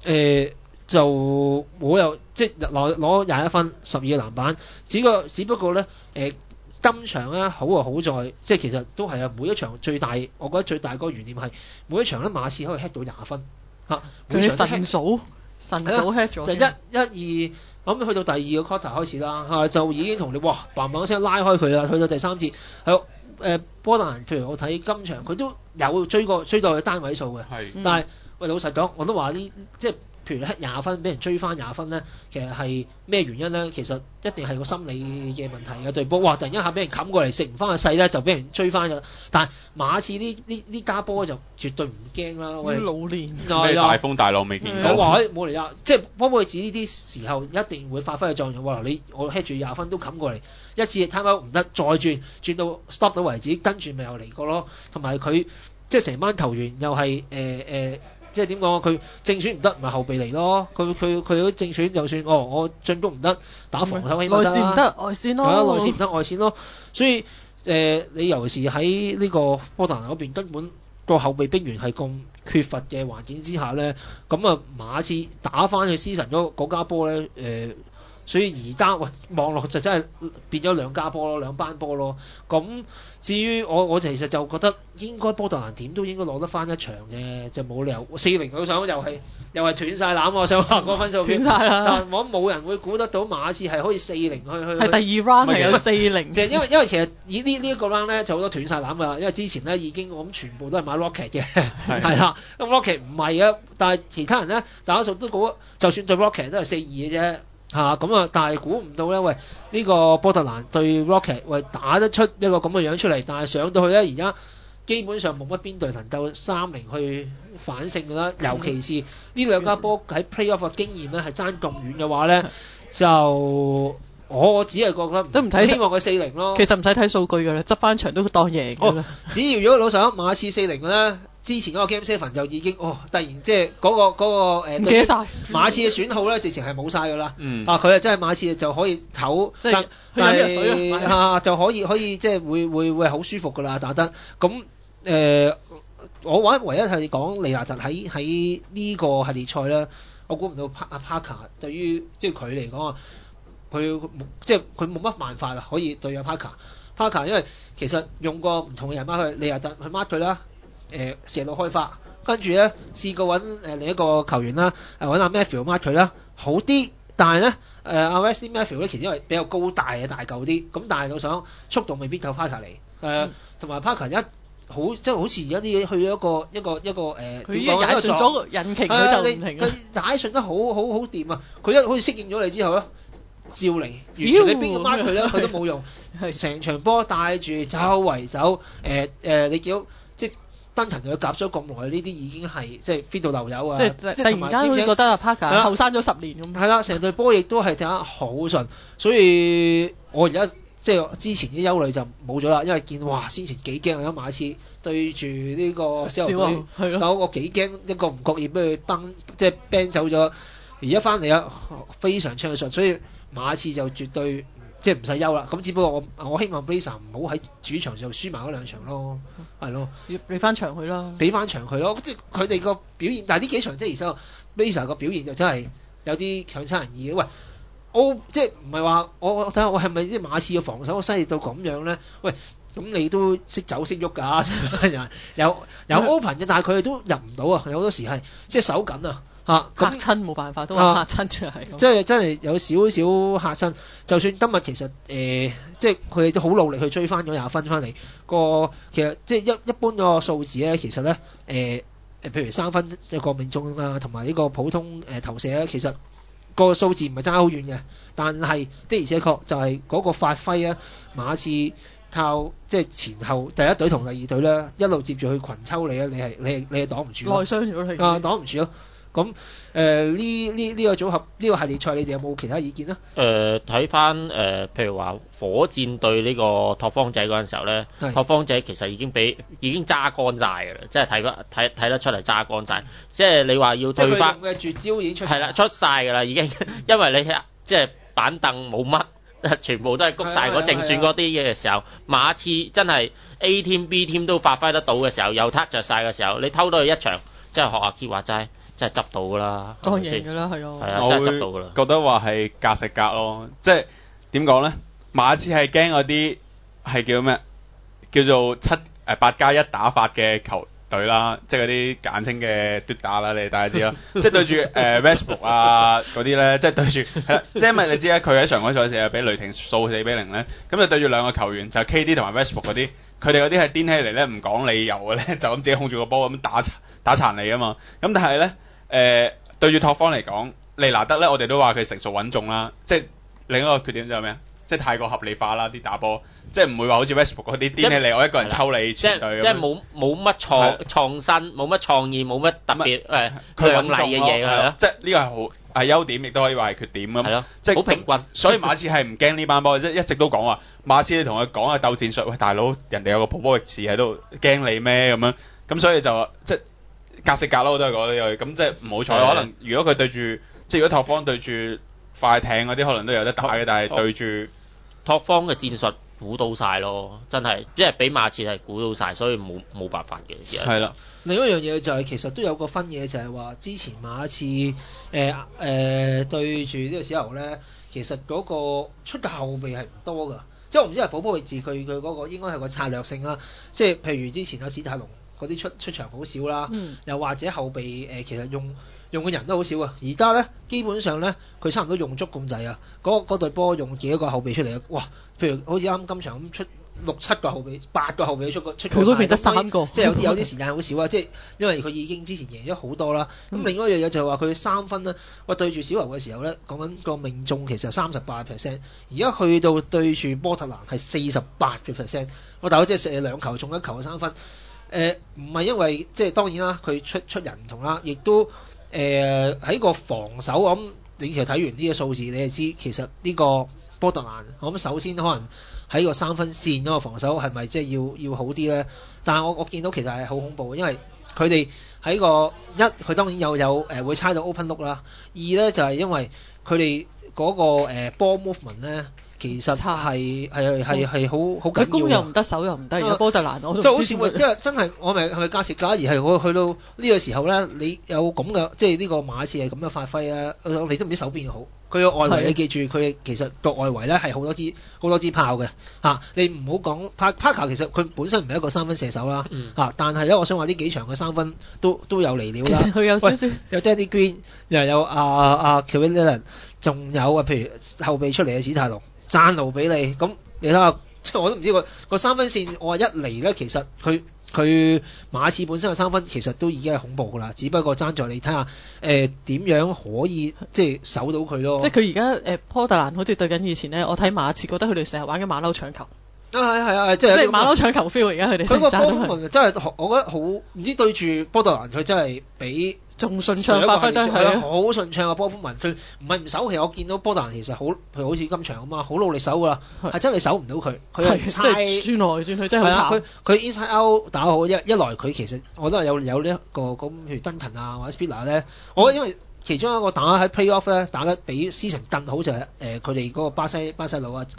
Speaker 2: 就冇有即係攞21分12個籃板，只不過咧今場咧好在即係其實都係每一場我覺得最大嗰個懸念係每一場咧馬刺可以 hit 到20分
Speaker 4: 仲要神數 hit 咗，
Speaker 2: 就1-2。咁去到第二個 quarter 開始啦，就已經同你砰砰聲拉開佢啦。去到第三節，波特蘭譬如我睇今場佢都有追到去單位數嘅，但係老實講我都話即係譬如20分俾人追翻20分咧，其實係咩原因咧？其實一定係個心理嘅問題嘅對波。哇！突然一下俾人冚過嚟，食唔翻個勢咧，就俾人追翻咗。但係馬刺呢家波就絕對唔驚啦。喂，
Speaker 4: 老練
Speaker 3: 咩大風大浪未見過？
Speaker 2: 話冇嚟啊！即係波波子呢啲時候一定會發揮嘅作用。哇！我 hit 住20分都冚過嚟，一次 time out 唔得，再轉到 stop 到為止，跟住咪又嚟過咯。同埋佢即係成班球員又係即係點講？佢正選唔得，咪後備嚟咯。佢正選就算我進攻唔得，打防守起碼得啦。內線唔得，外線咯。係啊，內線唔得，外線咯。所以你尤其是喺呢個波特蘭嗰邊，根本個後備兵員係咁缺乏嘅環境之下咧，咁啊馬刺打翻去獅神嗰家波咧所以而家望落就真係變咗兩家波咯，兩班波咯。咁至於我其實就覺得應該波特蘭點都應該攞得翻一場嘅，就冇理由4-0到手又係斷晒纜。我想話個分數
Speaker 4: 斷晒啦。
Speaker 2: 但我冇人會估得到馬刺係可以4-0去。
Speaker 4: 係第2 round 係有4-0。
Speaker 2: 即係因為其實以呢一個 round 咧就好多斷晒纜㗎啦，因為之前咧已經我諗全部都係買 Rocket 嘅，係啦。咁 Rocket 唔係啊，但係其他人咧大多數都估，就算對 Rocket 都係4-2嘅啫。咁啊！但係估唔到咧，喂呢個波特蘭對 Rocket 喂打得出一個咁嘅樣出嚟，但係上到去咧，而家基本上冇乜邊隊能夠3-0去反勝㗎啦。尤其是呢兩家波喺 Playoff 嘅經驗咧係爭咁遠嘅話咧，就我只係覺得
Speaker 4: 都唔睇，
Speaker 2: 希望佢4-0咯。
Speaker 4: 其實唔使睇數據㗎啦，執翻場都當贏㗎啦。
Speaker 2: 只要如果老實講馬刺4-0咧，之前嗰個 Game 7就已經突然即係嗰個
Speaker 4: 唔記得晒
Speaker 2: 馬刺嘅選號咧，直情係冇晒㗎啦。佢啊真係馬刺就可以唞，
Speaker 4: 即係飲藥水
Speaker 2: 就可以即係會好舒服㗎啦打得。咁我唯一係講利拿特喺呢個系列賽咧，我估唔到阿 Parker 對於即係佢嚟講啊，佢冇乜辦法啊，可以對阿 Parker，因為其實用過唔同嘅人mark佢，利拿特去 mark 佢啦。射到開花，跟住咧試過揾另一個球員啦，揾阿 Matthew mark 佢啦，好啲，但係咧阿 Wesley Matthew 咧其實因為比較高大嘅大嚿啲，咁但係我想速度未必夠 Parker 嚟，同埋 Parker 即係好似而家啲去咗一個
Speaker 4: 佢已經踩順咗引擎佢就唔停
Speaker 2: 佢踩順得好掂啊！佢一好似適應咗你之後咧，照嚟，完全你邊個 mark 佢咧佢都冇用，成場波帶住周圍走，你見到即係。登騰同佢夾咗咁耐，呢啲已經係即係 fit 到漏油啊！
Speaker 4: 即係突然間好似覺得阿 Parker 後生咗10年咁。
Speaker 2: 係啦，成隊波亦都係踢得好順，所以我而家即係之前啲憂慮就冇咗啦，因為見哇先前幾驚啊，馬刺對住呢個小牛隊，有個幾驚一個唔覺意俾佢即係 ban 走咗，而家翻嚟啊非常暢順，所以馬刺就絕對。即係唔使憂啦，咁只不過我希望 Blazer 唔好喺主場就輸埋嗰2場咯，係咯，
Speaker 4: 要俾翻場佢咯，
Speaker 2: 俾翻場佢咯，即係佢哋個表現，但係呢幾場即係而家 Blazer 個表現就真係有啲強差人意嘅，喂，即係唔係話我睇下我係咪啲馬刺嘅防守犀利到咁樣咧？喂，咁你都識走識喐㗎，有 open 嘅，但係佢哋都入唔到啊，有好多時係即係守緊啊。嚇
Speaker 4: 親冇辦法，都話嚇親就係咁。
Speaker 2: 即係真係有少少嚇親。就算今日其實即係佢哋都好努力去追翻咗20分翻嚟。其實即係一般個數字咧，其實咧譬如3分一個命中啊，同埋呢個普通投射咧，其實個數字唔係爭好遠嘅。但係的而且確就係嗰個發揮啊，馬刺靠即係前後第一隊同第二隊咧，一路接住去群抽你啊！你係擋唔住。
Speaker 4: 內傷咗你。
Speaker 2: 擋唔住咯。咁呢個組合呢個系列賽，你哋有冇其他意見啊？
Speaker 5: 睇翻譬如話火箭對呢個拓荒者嗰陣時候咧，拓荒者其實已經揸乾晒㗎啦，即係睇得出嚟揸乾晒。即係你話要對翻，
Speaker 2: 即係佢用嘅絕招已經出。係
Speaker 5: 啦，出晒㗎啦已經，因為你睇即係板凳冇乜，全部都係谷晒嗰正選嗰啲嘅時候，馬刺真係 A team B team 都發揮得到嘅時候，又撻着晒嘅時候，你偷到佢一場，即係學阿 K 話齋。真係執到㗎啦，
Speaker 4: 當贏㗎啦，係啊，
Speaker 5: 真係執到㗎啦。
Speaker 3: 覺得話係格食格咯，即係點講咧？馬刺係驚嗰啲係叫咩？叫做8+1打法嘅球隊啦，即係嗰啲簡稱嘅奪打啦，你大家知啦。即係對住Westbrook 啊嗰啲咧，即係對住係啦，即係因為你知咧，佢喺常規賽時俾雷霆掃4-0咧，咁就對住兩個球員就 KD 同埋 Westbrook 嗰啲。佢哋嗰啲係癲起嚟咧，唔講理由嘅咧，就咁自己控住個波咁打殘你啊嘛。咁但係咧， 對住托方嚟講，利拿德咧，我哋都話佢成熟穩重啦。即係另一個缺點就係咩啊？即係太過合理化啦，啲打波，即係唔會話好似 Westbrook 嗰啲癲起嚟，我一個人抽你全隊咁樣。
Speaker 5: 即係冇乜創新，冇乜創意，冇乜特別
Speaker 3: 佢
Speaker 5: 亮麗嘅嘢係咯。
Speaker 3: 即係呢個係優點，亦都可以話係缺點咁。
Speaker 5: 係咯，
Speaker 3: 即係
Speaker 5: 好平均。
Speaker 3: 所以馬刺係唔驚呢班波，即係一直都講話馬刺你同佢講啊鬥戰術，喂大佬，人哋有個普波域治喺度，驚你咩咁樣？咁所以就即係格食格咯，我都係講呢句。咁即係唔好彩，可能如果佢對住即係如果拓荒對住快艇嗰啲，可能都有得打嘅，但係對住
Speaker 5: 拓荒嘅戰術估到晒咯，真係，即係比馬刺係估到晒，所以冇辦法嘅。
Speaker 3: 係啦，
Speaker 2: 另一樣嘢就係其實都有個分嘢，就係話之前馬刺對住呢個小牛咧，其實嗰個出嘅後備係唔多㗎，即係我唔知係普波域治佢嗰個應該係個策略性啦，即係譬如之前阿史泰龍嗰啲出場好少啦，又或者後備其實用嘅人都好少啊！而家咧基本上咧佢差唔多用足咁滯啊！嗰隊波用幾多個後備出嚟啊？哇！譬如好似啱今場咁出6-7個後備，8個後備出佢
Speaker 4: 都變得3個，
Speaker 2: 即係有啲時間好少啊！即係因為佢已經之前贏咗好多啦。咁另外一樣嘢就係話佢3分咧，喂對住小牛嘅時候咧，講緊個命中其實38%，而家去到對住波特蘭係48%。我大佬即係射2球中1球嘅3分。唔係因為即係當然啦，佢出人唔同啦，亦都喺個防守咁，你其實睇完呢個數字，你就知其實呢個波特蘭，我諗首先可能喺個3分線嗰個防守係咪即係要好啲咧？但係我見到其實係好恐怖嘅，因為佢哋喺個佢當然有會猜到 open look 啦。二咧就係因為佢哋嗰個ball movement 咧。其實係好緊要。
Speaker 4: 佢攻又唔得，守又唔得，而家波特蘭我都
Speaker 2: 即係好似因為真係我係咪加時加，而係去到呢個時候咧，你有咁嘅即係呢個馬刺係咁嘅發揮啊！你都唔知手邊好。佢個外圍你記住，佢其實個外圍咧係好多支炮嘅嚇。你唔好講Parker，其實佢本身唔係一個3分射手啦嚇，但係咧我想話呢幾場嘅3分都有嚟料啦。
Speaker 4: 佢有少少
Speaker 2: 有 Daddy Green， 又有Kawhi Leonard， 仲有譬如後備出嚟嘅史泰龍。讚路俾你，咁你睇下，即係我都唔知個3分線，我話一嚟咧，其實佢馬刺本身嘅3分其實都已經係恐怖㗎啦，只不過爭在你睇下點樣可以即係守到佢咯。
Speaker 4: 即係佢而家波特蘭好似對緊以前咧，我睇馬刺覺得佢哋成日玩緊馬騮搶球。
Speaker 2: 係即係
Speaker 4: 馬騮搶球 feel 而家佢哋。
Speaker 2: 佢個波幅真係我覺得好，唔知對住波特蘭佢真係比
Speaker 4: 仲順暢發揮得係
Speaker 2: 好順暢啊！波夫文佢唔係唔守，其實我見到波特蘭其實好，譬如好似今場咁啊，好努力守㗎啦，係真係守唔到佢，佢係猜
Speaker 4: 轉來轉去真係好
Speaker 2: 慘。佢 inside out 打好一來佢其實我都係有呢一個咁，譬如登勤啊或者 Spiller 咧，我因為其中一個打喺 playoff 咧打得比 season 更好就係佢哋嗰個巴西佬啊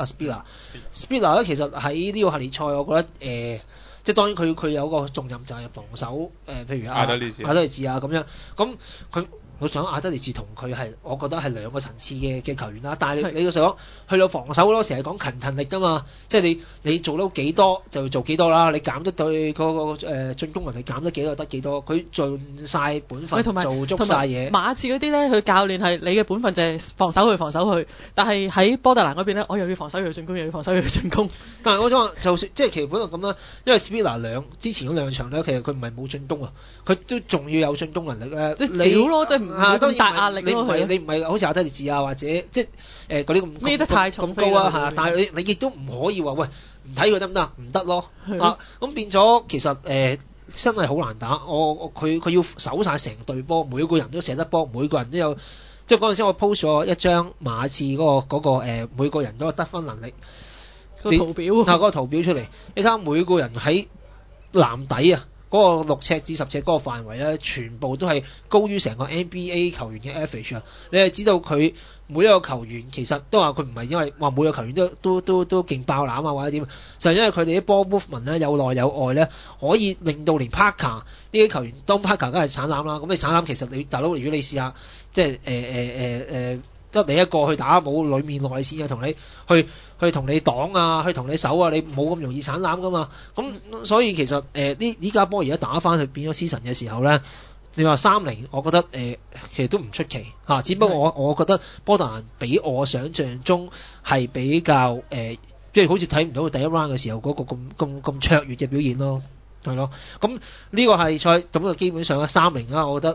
Speaker 2: Spiller 咧，其實喺呢個系列賽我覺得即係當然佢有個重任就係防守譬如亞德利治啊咁樣，咁佢我想亞德利治同佢係我覺得係兩個層次嘅球員啦，但係你要想去到防守嗰陣時係講勤力㗎嘛，即係你做到幾多就做幾多啦，你減得對嗰個進攻能力減得幾多就得幾多，佢盡晒本分做足晒嘢。
Speaker 4: 馬刺嗰啲咧，佢教練係你嘅本分就係防守佢，但係喺波特蘭嗰邊咧，我又要防守又要進攻，又要防守又要進攻。但係我想話就算即係其實本來咁啦，因為 Spiller 之前嗰2場咧，其實佢唔係冇進攻啊，佢都仲要有進攻能力咧。即係少咯，即係唔大壓力咯。你唔係好似亞德利治啊，或者即係嗰啲咁孭得太重咁高啊嚇，但係你亦都唔可以話喂唔睇佢得唔得？唔得咯咁變咗其實真係好難打。佢要守晒成隊波，每個人都射得波，每個人都有即係嗰陣時我 post 咗一張馬刺嗰個每個人都有得分能力個圖表嗰個圖表出嚟，你睇下每個人喺籃底啊。嗰個6尺至10尺嗰個範圍咧，全部都係高於成個 NBA 球員嘅 average 啊！你係知道佢每一個球員其實都話佢唔係因為話每個球員都勁爆籃啊或者點，就係因為佢哋啲 ball movement 咧有內有外咧，可以令到連 Parker 呢啲球員當 Parker 梗係鏟籃啦，咁你鏟籃其實你大佬如果你試下即係得你一個去打冇裡面內線啊，同你去同你擋啊，去同你守啊，你冇咁容易鏟籃噶嘛。咁所以其實呢家波而家打翻去變咗 season 嘅時候咧，你話3-0，我覺得其實都唔出奇嚇。只不過我覺得波特蘭比我想象中係比較即係好似睇唔到第一 round 嘅時候嗰個咁卓越嘅表現咯，係咯。咁呢個係賽咁就基本上3-0啦，我覺得。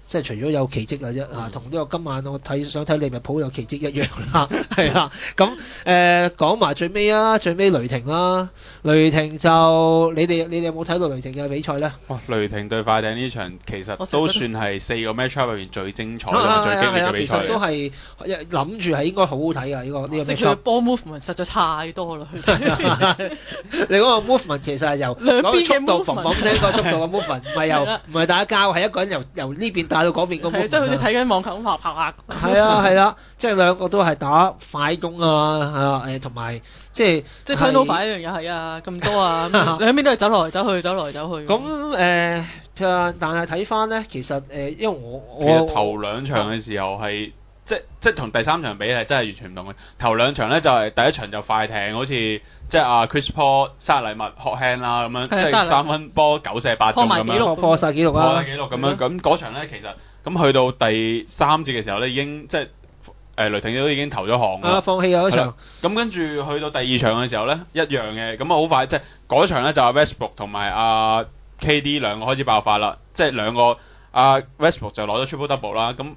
Speaker 2: 即係除咗有奇蹟嘅啫同呢個今晚我想睇利物浦有奇蹟一樣啦，係啦。咁講埋最尾雷霆啦，雷霆就你哋有冇睇到雷霆嘅比賽咧？
Speaker 3: 哇！雷霆對快艇呢場其實都算係4個 matchup 入面最精彩同埋最激烈嘅比賽。
Speaker 2: 其實都係諗住係應該好好睇㗎呢個 matchup。
Speaker 4: 佢波 movement 實在太多啦。
Speaker 2: 你嗰個 movement 其實係由
Speaker 4: 兩邊嘅
Speaker 2: 速度砰砰聲個速度嘅 movement， 唔係打交，係一個人由呢邊打到嗰邊個 movement。
Speaker 4: 即係好似睇緊網球咁拍拍下。
Speaker 2: 係啦，即係兩個都係打快攻同埋即係
Speaker 4: turnover 一樣又係咁多兩邊都係走來走去。
Speaker 2: 咁但係睇翻咧，其實因為
Speaker 3: 其實頭兩場嘅時候係即同第三場比係真係完全唔同嘅。頭兩場咧就係第一場就快艇，好似即係Chris Paul 生日禮物 hot hand 啦咁樣，即係3分波9射8中咁樣
Speaker 2: 破晒紀錄啦，
Speaker 3: 咁樣。咁嗰場咧其實咁去到第3節嘅時候咧已經即係雷霆都已經投咗行啦，
Speaker 2: 放棄嗰場。
Speaker 3: 咁跟住去到第二場嘅時候咧一樣嘅，咁好快即係嗰場咧就Westbrook 同埋KD 兩個開始爆發啦，即係兩個Westbrook 就攞咗 triple double 啦，咁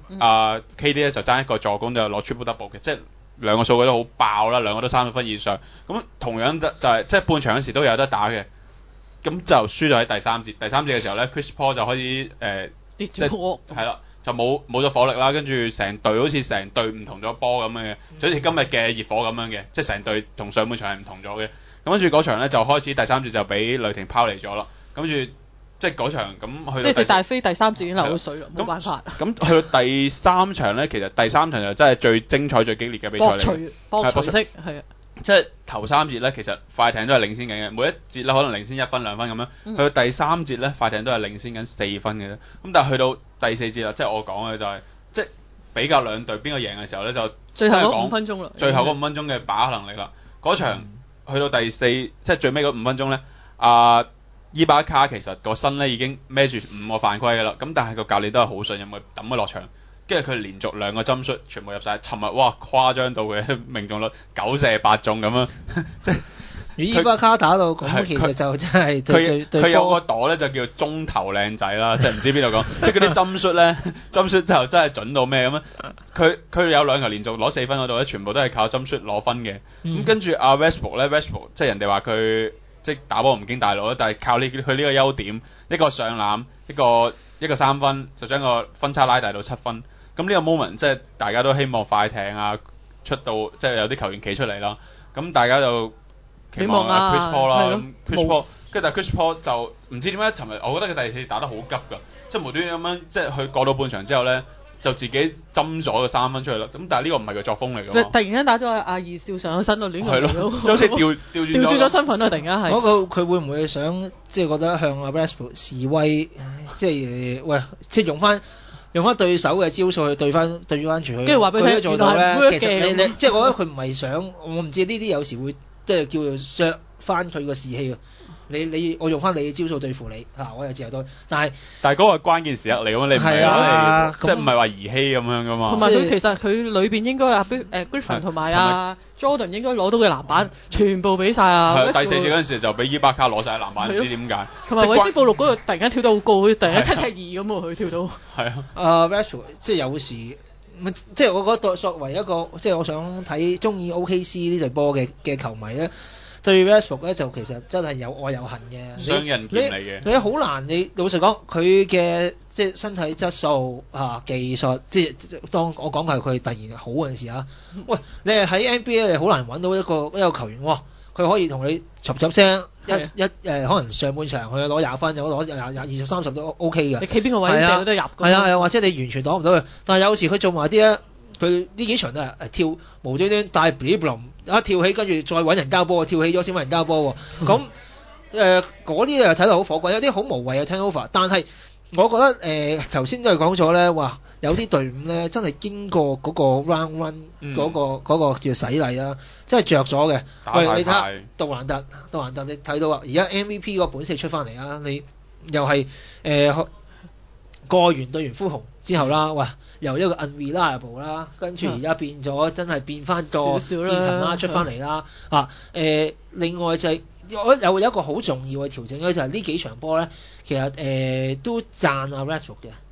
Speaker 3: KD 咧就爭一個助攻就攞 triple double 嘅，即係兩個數據都好爆啦，兩個都30分以上。咁同樣就係即係半場嗰時都有得打嘅，咁就輸咗喺第三節。第三節嘅時候咧 Chris Paul 就開始
Speaker 4: 跌咗波，
Speaker 3: 係啦，就冇咗火力啦，跟住成隊好似成隊唔同咗波咁嘅，就好似今日嘅熱火咁樣嘅，即係成隊同上半場係唔同咗嘅。咁跟住嗰場咧就開始第三節就俾雷霆拋離咗啦，跟住即係嗰場咁去到
Speaker 4: 即係大飛第三節已經流咗水啦，冇辦法。
Speaker 3: 咁去到第三場咧，其實第三場就真係最精彩最激烈嘅比賽嚟，
Speaker 4: 博除式係啊。
Speaker 3: 即係頭3節咧，其實快艇都係領先緊嘅，每一節咧可能領先1分2分咁樣。去到第三節咧，快艇都係領先緊4分嘅啫。咁但係去到第4節啦，即係我講嘅就係即係比較兩隊邊個贏嘅時候咧，就
Speaker 4: 最後嗰5分鐘啦。
Speaker 3: 最後嗰5分鐘嘅把握能力啦。嗰場去到第4，即係最尾嗰5分鐘咧，伊巴卡其實個身咧已經孭住5個犯規嘅啦。咁但係個教練都係好信任佢抌佢落場。跟住佢連續2個針術全部入晒，尋日哇誇張到嘅命中率9射8中咁樣，即係
Speaker 2: 伊巴卡打到咁，其實就真係
Speaker 3: 佢有個朵咧就叫中頭靚仔啦，即係唔知邊度講，即係嗰啲針術咧，針術就真係準到咩咁樣。佢有2球連續攞4分嗰度咧，全部都係靠針術攞分嘅。咁跟住Westbrook 咧 ，Westbrook 即係人哋話佢即係打波唔經大腦，但係靠佢呢個優點，一個上籃，一個3分就將個分差拉大到7分。咁呢個 moment 即係大家都希望快艇出到，即係有啲球員企出嚟啦。咁大家就期望Chris Paul 啦，Chris Paul，跟住但係 Chris Paul 就唔知點解尋日我覺得佢第4節打得好急㗎，即係無端端咁樣，即係佢過到半場之後咧，就自己針咗個3分出去啦。咁但係呢個唔係佢作風嚟㗎。即係
Speaker 4: 突然間打咗阿二少上咗身度亂咁
Speaker 3: 嚟咯，就好似調轉
Speaker 4: 咗身份啦！突然間係
Speaker 2: 嗰個佢會唔會想即係覺得向阿 Westbrook 示威，即係喂，即係用翻對手嘅招數去對翻住佢，
Speaker 4: 跟住話俾佢
Speaker 2: 做到咧。其實你即係我覺得佢唔係想，我唔知呢啲有時會即係叫做削翻佢個士氣。我用翻你嘅招數對付你我又自由到，但係
Speaker 3: 嗰個係關鍵時刻嚟㗎嘛，你唔係即係唔係話兒戲咁樣㗎嘛。
Speaker 4: 同埋佢其實佢裏邊應該Griffin 同埋Jordan 應該攞到嘅籃板全部俾晒
Speaker 3: 第4節嗰陣時就俾伊巴卡攞晒籃板，唔知點解。
Speaker 4: 同埋韋斯布魯嗰度突然間跳到好高，突然間7尺2咁佢跳到。
Speaker 3: 係啊。
Speaker 2: Westbrook 即係有時即係我覺得作為一個即係我想睇中意 OKC 呢隊波嘅球迷咧。對 Westbrook 咧就其實真係有愛有恨嘅，
Speaker 3: 雙刃劍嚟嘅。
Speaker 2: 你好難，你老實講，佢嘅即係身體質素技術，即係當我講佢突然好嗰陣時喂，你係喺 NBA 你好難揾到一個球員，佢可以同你嘈聲可能上半場佢攞20分，就攞20、30都 OK 嘅。
Speaker 4: 你企邊個位掟都入。
Speaker 2: 係啊，或者你完全擋唔到佢，但係有時佢做埋啲咧。佢呢幾場都係跳無端端帶 blibblom 跳起，跟住再揾人交波，跳起咗先揾人交波喎。咁嗰啲又睇到好火滾，有啲好無謂嘅 turnover。但係我覺得頭先都係講咗咧，話有啲隊伍咧真係經過嗰個 round run 嗰個叫洗禮啦，真係着咗嘅。喂，你睇下杜蘭特，你睇到而家 MVP 個本色出翻嚟啊！你又係過完對完灰熊之後啦，哇！由一個 unreliable 啦，跟住而家變咗真係變翻個支層啦，出翻嚟啦。另外就係有一個好重要嘅調整咧，就係呢幾場波咧，其實都讚阿 Westbrook 嘅，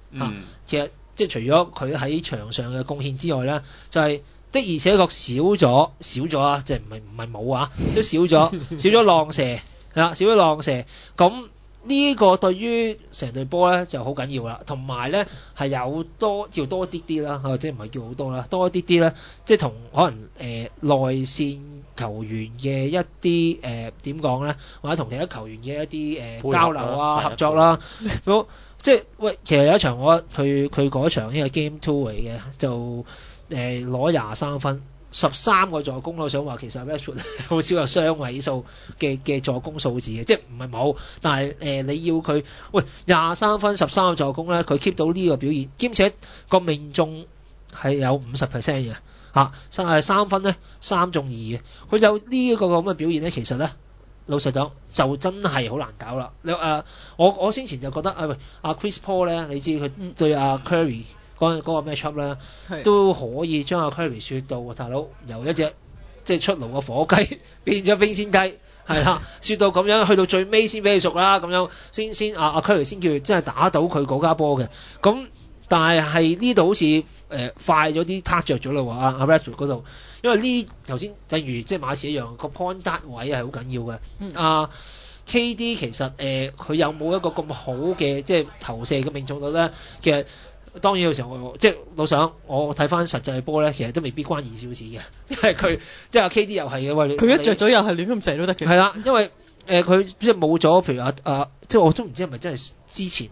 Speaker 2: 其實即係除咗佢喺場上嘅貢獻之外咧，就係、的而且確少咗啊！即係唔係冇啊，都少咗浪射係啦，少咗浪射咁。呢個對於成隊波咧就好緊要啦，同埋咧係有多啲啲啦，即係唔係叫好多啦，多一啲啲咧，即係同可能內線球員嘅一啲點講咧，或者同其他球員嘅一啲交流啊、合作啦，即係喂，其實有一場佢嗰場呢個 Game 2嚟嘅，就攞23分。13個助攻，我想話其實 Rashford 好少有雙位數嘅助攻數字嘅，即係唔係冇，但係你要佢喂23分13個助攻咧，佢 keep 到呢個表現，兼且個命中係有50% 嘅3分咧3中2嘅，佢有呢一個咁嘅表現咧，其實咧老實講就真係好難搞啦。我先前就覺得Chris Paul 咧，你知佢對Curry。嗰個 matchup 咧，都可以將阿 Curry 説到大佬由一隻即係出爐嘅火雞變咗冰鮮雞，係啦，説到咁樣去到最尾先俾你熟啦，咁樣先阿 Curry 先叫真係打到佢嗰家波嘅。咁但係呢度好似快咗啲，touch 着咗啦喎，阿 Rashford 嗰度，因為呢頭先正如即係馬刺一樣，個 point guard 位係好緊要嘅。KD 其實佢有冇一個咁好嘅即係投射嘅命中率咧？其實當然有時候即係老實講，我睇翻實際波咧，其實都未必關2小時嘅，因為佢即係阿 KD 又係嘅喂，
Speaker 4: 佢一着咗又係亂咁射都得嘅。
Speaker 2: 係啦，因為佢即係冇咗，譬如即係我都唔知係咪真係之前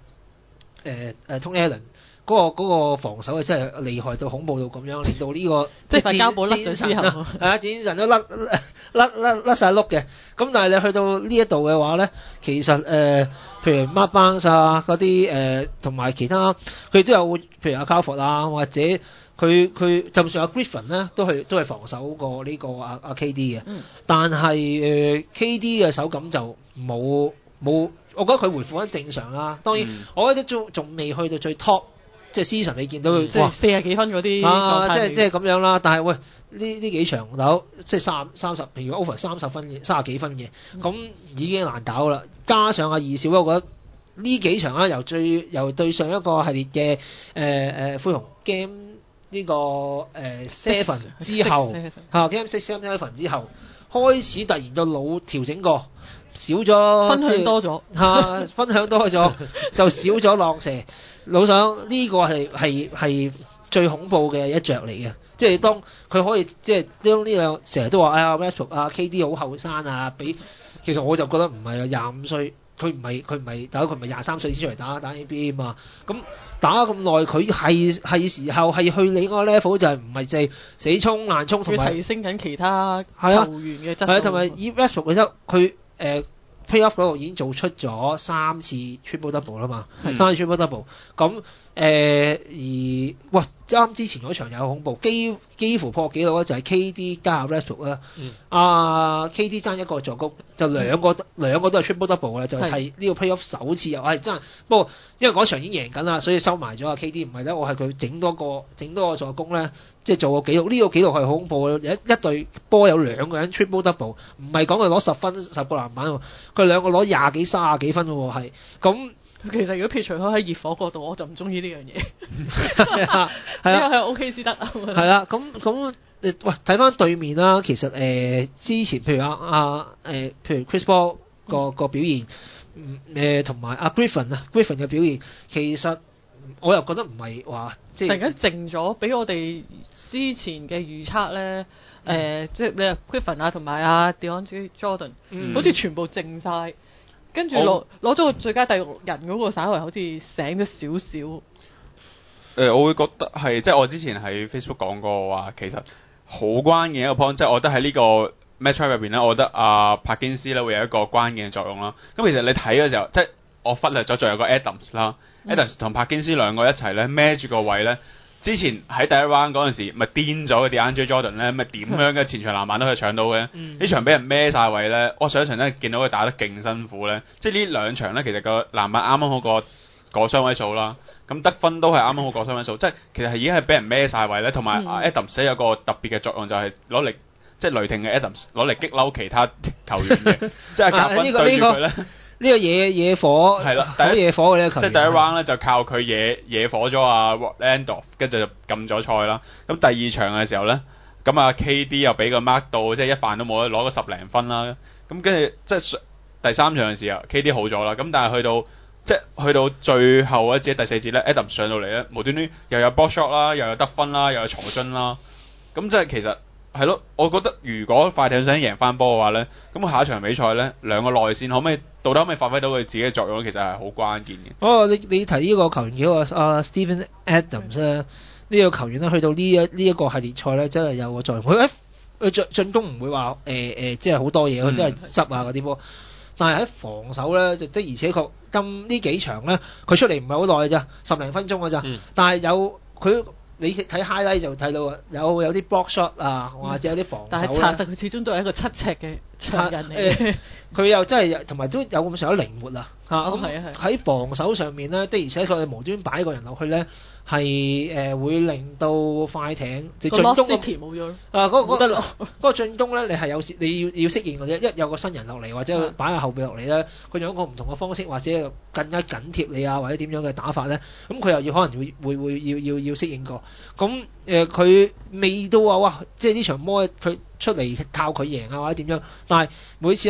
Speaker 2: Tony Allen 嗰個防守係真係厲害到恐怖到咁樣，令到呢個
Speaker 4: 即係塊膠布甩咗之後，
Speaker 2: 戰神都甩晒碌嘅。咁但係你去到呢一度嘅話咧，其實譬如 Mark Barnes 嗰啲同埋其他佢都有，譬如阿 Crawford 啊，或者佢就算阿 Griffin 咧，都係防守過呢個阿 KD 嘅。但係KD 嘅手感就冇，我覺得佢回復翻正常啦。當然，我覺得仲未去到最 top。即係 season 你見到佢
Speaker 4: 即係40幾分嗰啲狀態，
Speaker 2: 即係咁樣啦。但係喂呢幾場樓即係30，譬如 over 30分嘅30幾分嘅，咁已經難搞啦。加上阿二小，我覺得呢幾場啦，由對上一個系列嘅灰熊 game 呢個7之後game 6-7之後開始突然個腦調整過，少咗
Speaker 4: 分享多咗
Speaker 2: 分享多咗就少咗浪射。老實呢個係最恐怖嘅一着嚟嘅，即係當佢可以即係將呢樣成日都話Westbrook KD 好後生啊，其實我就覺得唔係啊，25歲佢唔係大佬，佢唔係23歲先出嚟打 NBA 嘛，咁打咁耐佢係時候係去你嗰個 level， 就係唔係淨係死衝爛衝，同埋
Speaker 4: 提升緊其他球員嘅質素，
Speaker 2: 同埋以 Westbrook 覺得佢Playoff 嗰度已經做出咗3次 triple double 啦嘛，3次 triple double 咁啱之前嗰場又恐怖，幾乎破紀錄咧，就係 KD 加 Westbrook 啦。KD 爭一個助攻，就兩個都係 triple double 啦，就係呢個 playoff 首次又係真。不過因為嗰場已經贏緊啦，所以收埋咗KD，唔係咧，我係佢整多個助攻咧，即係做個紀錄。呢個紀錄係好恐怖嘅，一隊波有2個人 triple double， 唔係講佢攞10分10個籃板喎，佢2個攞20幾30幾分喎，係咁。
Speaker 4: 其實如果撇除開喺熱火嗰度，我就唔中意呢樣嘢。係啊，係 OK 先得。
Speaker 2: 係啦，咁喂睇翻對面啦，其實之前譬如譬如 Chris Paul 個表現，同埋阿 Griffin 嘅表現，其實我又覺得唔係話即係
Speaker 4: 突然間靜咗，比我哋之前嘅預測咧，即係你話 Griffin 啊，同埋阿 DeAndre Jordan，好似全部靜晒。跟住攞咗個最佳第6人嗰個，稍微好似醒咗少少。
Speaker 3: 我會覺得係，即係我之前喺 Facebook 講過話，其實好關鍵一個 point，即係我覺得喺呢個 matchup 入邊咧，我覺得帕堅斯咧會有一個關鍵嘅作用啦。咁其實你睇嘅時候，即係我忽略咗仲有個 Adams 啦，Adams 同帕堅斯兩個一齊咧孭住個位咧。之前喺第一 round 嗰陣時，咪癲咗嘅 DeAndre Jordan 咧，咪點樣嘅前場籃板都可以搶到嘅。呢場俾人孭晒位咧，我上一場咧見到佢打得勁辛苦咧。即係呢兩場咧，其實個籃板啱啱好過雙位數啦，咁得分都係啱啱好過雙位數。即係其實係已經係俾人孭晒位咧。同埋 Adams 有個特別嘅作用，就係攞嚟即係雷霆嘅 Adams 攞嚟激嬲其他球員嘅，即係夾分對住佢咧。
Speaker 2: 呢個野火
Speaker 3: 係啦，
Speaker 2: 好野火嘅呢個球員，
Speaker 3: 即係第一 round 咧就靠佢野火咗啊 Randolph， 跟住就撳咗賽啦。咁第二場嘅時候咧，咁啊 KD 又俾個 mark 到，即係一犯都冇得攞個10零分啦。咁跟住即係第三場嘅時候 KD 好咗啦。咁但係去到最後一節第四節咧 ，Adams 上到嚟咧，無端端又有 block shot 啦，又有得分啦，又有財津啦。咁即係其實係咯，我覺得如果快艇想贏翻波嘅話咧，咁下一場比賽咧，兩個內線到底可唔可以發揮到佢自己嘅作用咧？其實係好關鍵嘅。
Speaker 2: 哦，你提呢個球員叫Steven Adams 咧，呢個球員咧去到呢一個系列賽咧，真係有個作用。佢進攻唔會話即係好多嘢，佢真係執啊嗰啲波。但係喺防守咧，就的而且確今呢幾場咧，佢出嚟唔係好耐咋，10零分鐘㗎咋。但係有佢。你睇 highlight 就睇到有啲 block shot 啊，或者有啲防守。
Speaker 4: 但係查實佢始終都係一個7尺嘅長人嚟。
Speaker 2: 佢又真係同埋都有咁上下靈活啊！
Speaker 4: 咁
Speaker 2: 喺防守上面咧，的而且確無端擺個人落去咧，係會令到快艇即係進攻
Speaker 4: 冇咗
Speaker 2: 嗰個進攻咧，你係有時你要適應嘅啫。一有個新人落嚟或者擺個後備落嚟咧，佢用一個唔同嘅方式或者更加緊貼你啊，或者點樣嘅打法咧，咁佢又要可能會要適應過。咁佢未到啊！哇！即係呢場波佢出嚟靠佢贏啊，或者點樣？但係每次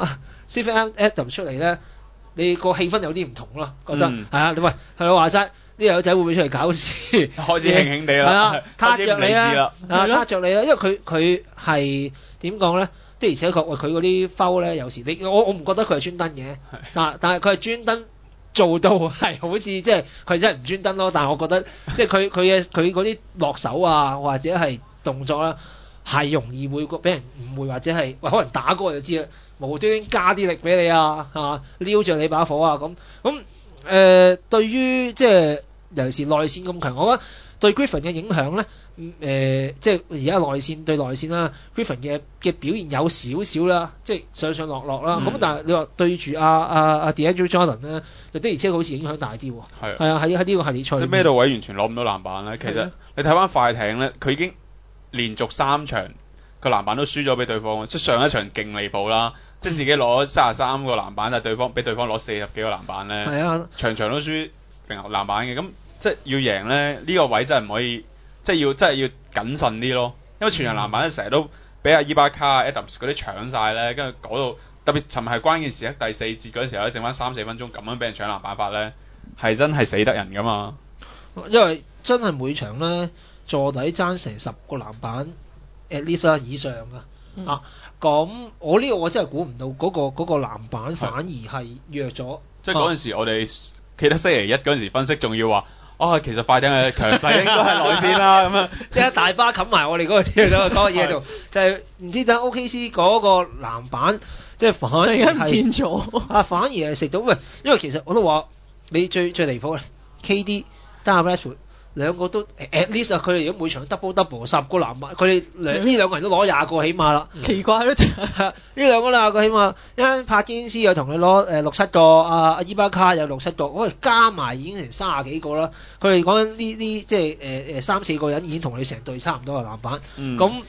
Speaker 2: Steven Adams 出嚟咧，你個氣氛有啲唔同咯，覺得係啊！你喂係我話齋呢個友仔會唔會出嚟搞事？
Speaker 3: 開始興興地啦，
Speaker 2: 係啊，撻着你啦，撻着你啦，因為佢係點講咧？的而且確，佢嗰啲 foul 咧，有時我唔覺得佢係專登嘅，但係佢係專登做到係好似即係佢真係唔專登咯。但係我覺得即係佢嗰啲落手啊，或者係動作啦，係容易會俾人誤會，或者係可能打過就知啦，無端端加啲力俾你啊，係嘛，撩著你把火啊咁對於即係尤其是內線咁強，我覺得對 Griffin 嘅影響咧，即係而家內線對內線啦 ，Griffin 嘅表現有少少啦，即係上上落落啦。咁但係你話對住阿 DeAndre Jordan 咧，就的而且確好似影響大啲喎。係啊，喺呢個系列賽，
Speaker 3: 即係咩到位完全攞唔到籃板咧。其實你睇翻快艇咧，佢已經連續3場個籃板都輸咗俾對方，即係上一場勁離譜啦，即係自己攞33個籃板，但係俾對方攞40幾個籃板咧。係啊，場場都輸籃板嘅，咁即係要贏咧，呢個位真係唔可以，即係真係要謹慎啲咯。因為全場籃板咧成日都俾阿伊巴卡、Adams 嗰啲搶晒咧，跟住搞到特別尋日係關鍵時刻第4節嗰陣時候咧，剩翻3-4分鐘咁樣俾人搶籃板法咧，係真係死得人噶嘛。
Speaker 2: 因為真係每場咧坐底爭成10個籃板 at least 以上啊。咁我呢個我真係估唔到嗰個籃板反而係弱咗。
Speaker 3: 即係嗰陣時我哋記得星期一嗰陣時分析仲要話，其實快艇嘅強勢應該係內線啦咁樣，
Speaker 2: 即係大巴冚埋我哋嗰個嗰個嘢度，就係唔知等 OKC 嗰個籃板，即係反而係
Speaker 4: 唔見咗
Speaker 2: 反而係食到喂，因為其實我都話你最離譜咧 KD 加 Westbrook 兩個都 at least 佢哋如果每場 double 10個籃板，佢哋呢兩個人都攞20個起碼啦。
Speaker 4: 奇怪咯，
Speaker 2: 呢兩個20個起碼，因為帕堅斯又同你攞6-7個，阿伊巴卡有6-7個，喂加埋已經成30幾個啦。佢哋講緊呢即係3-4個人已經同你成隊差唔多嘅籃板。咁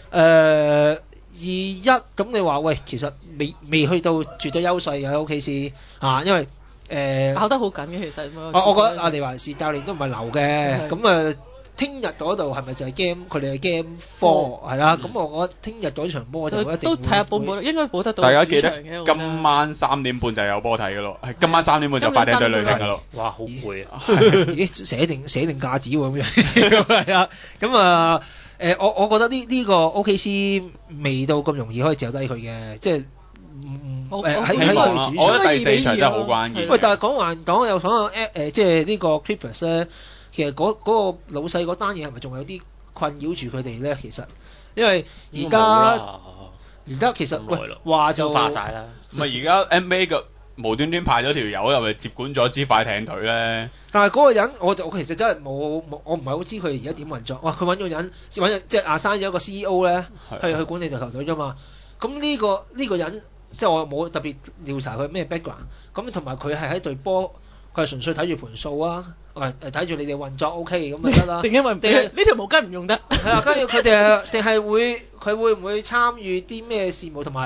Speaker 2: 2-1咁你話喂，其實未去到絕對優勢嘅 OKC 因為。
Speaker 4: 咬得好緊嘅其實，
Speaker 2: 我覺得阿尼華士教練都唔係流嘅，咁聽日嗰度係咪就係 佢哋嘅 Game 4係啦？咁我覺得聽日嗰場波就一定
Speaker 4: 都睇下保唔保，應該保得到。
Speaker 3: 大家記得今晚3點半就有波睇嘅咯，係今晚3點半就快艇對雷霆嘅咯。
Speaker 5: 哇，好攰啊！
Speaker 2: 已經寫定架子喎咁樣，係啊，咁我覺得呢個 OKC 未到咁容易可以嚼低佢嘅，即係。
Speaker 3: 我覺得第4場真係好關鍵。
Speaker 2: 喂，但係講又講即係呢個 Clippers 咧，其實嗰個老細嗰單嘢係咪仲有啲困擾住佢哋咧？其實，因為而家其實喂話就
Speaker 5: 化晒啦。
Speaker 3: 唔係而家 NBA 嘅無端端派咗條友入嚟接管咗支快艇隊咧。
Speaker 2: 但係嗰個人我其實真係我唔係好知佢而家點運作。哇！佢揾咗人即係生咗一個 CEO 咧，去管理隊球隊啫嘛。咁呢個人。即係我冇特別調查佢咩 background，咁同埋佢係喺隊波，佢係純粹睇住盤數啊，睇住你哋運作 OK 咁就得啦。
Speaker 4: 因為呢條毛巾唔用得。
Speaker 2: 係啊，跟住佢哋定係佢會唔會參與啲咩事務，同埋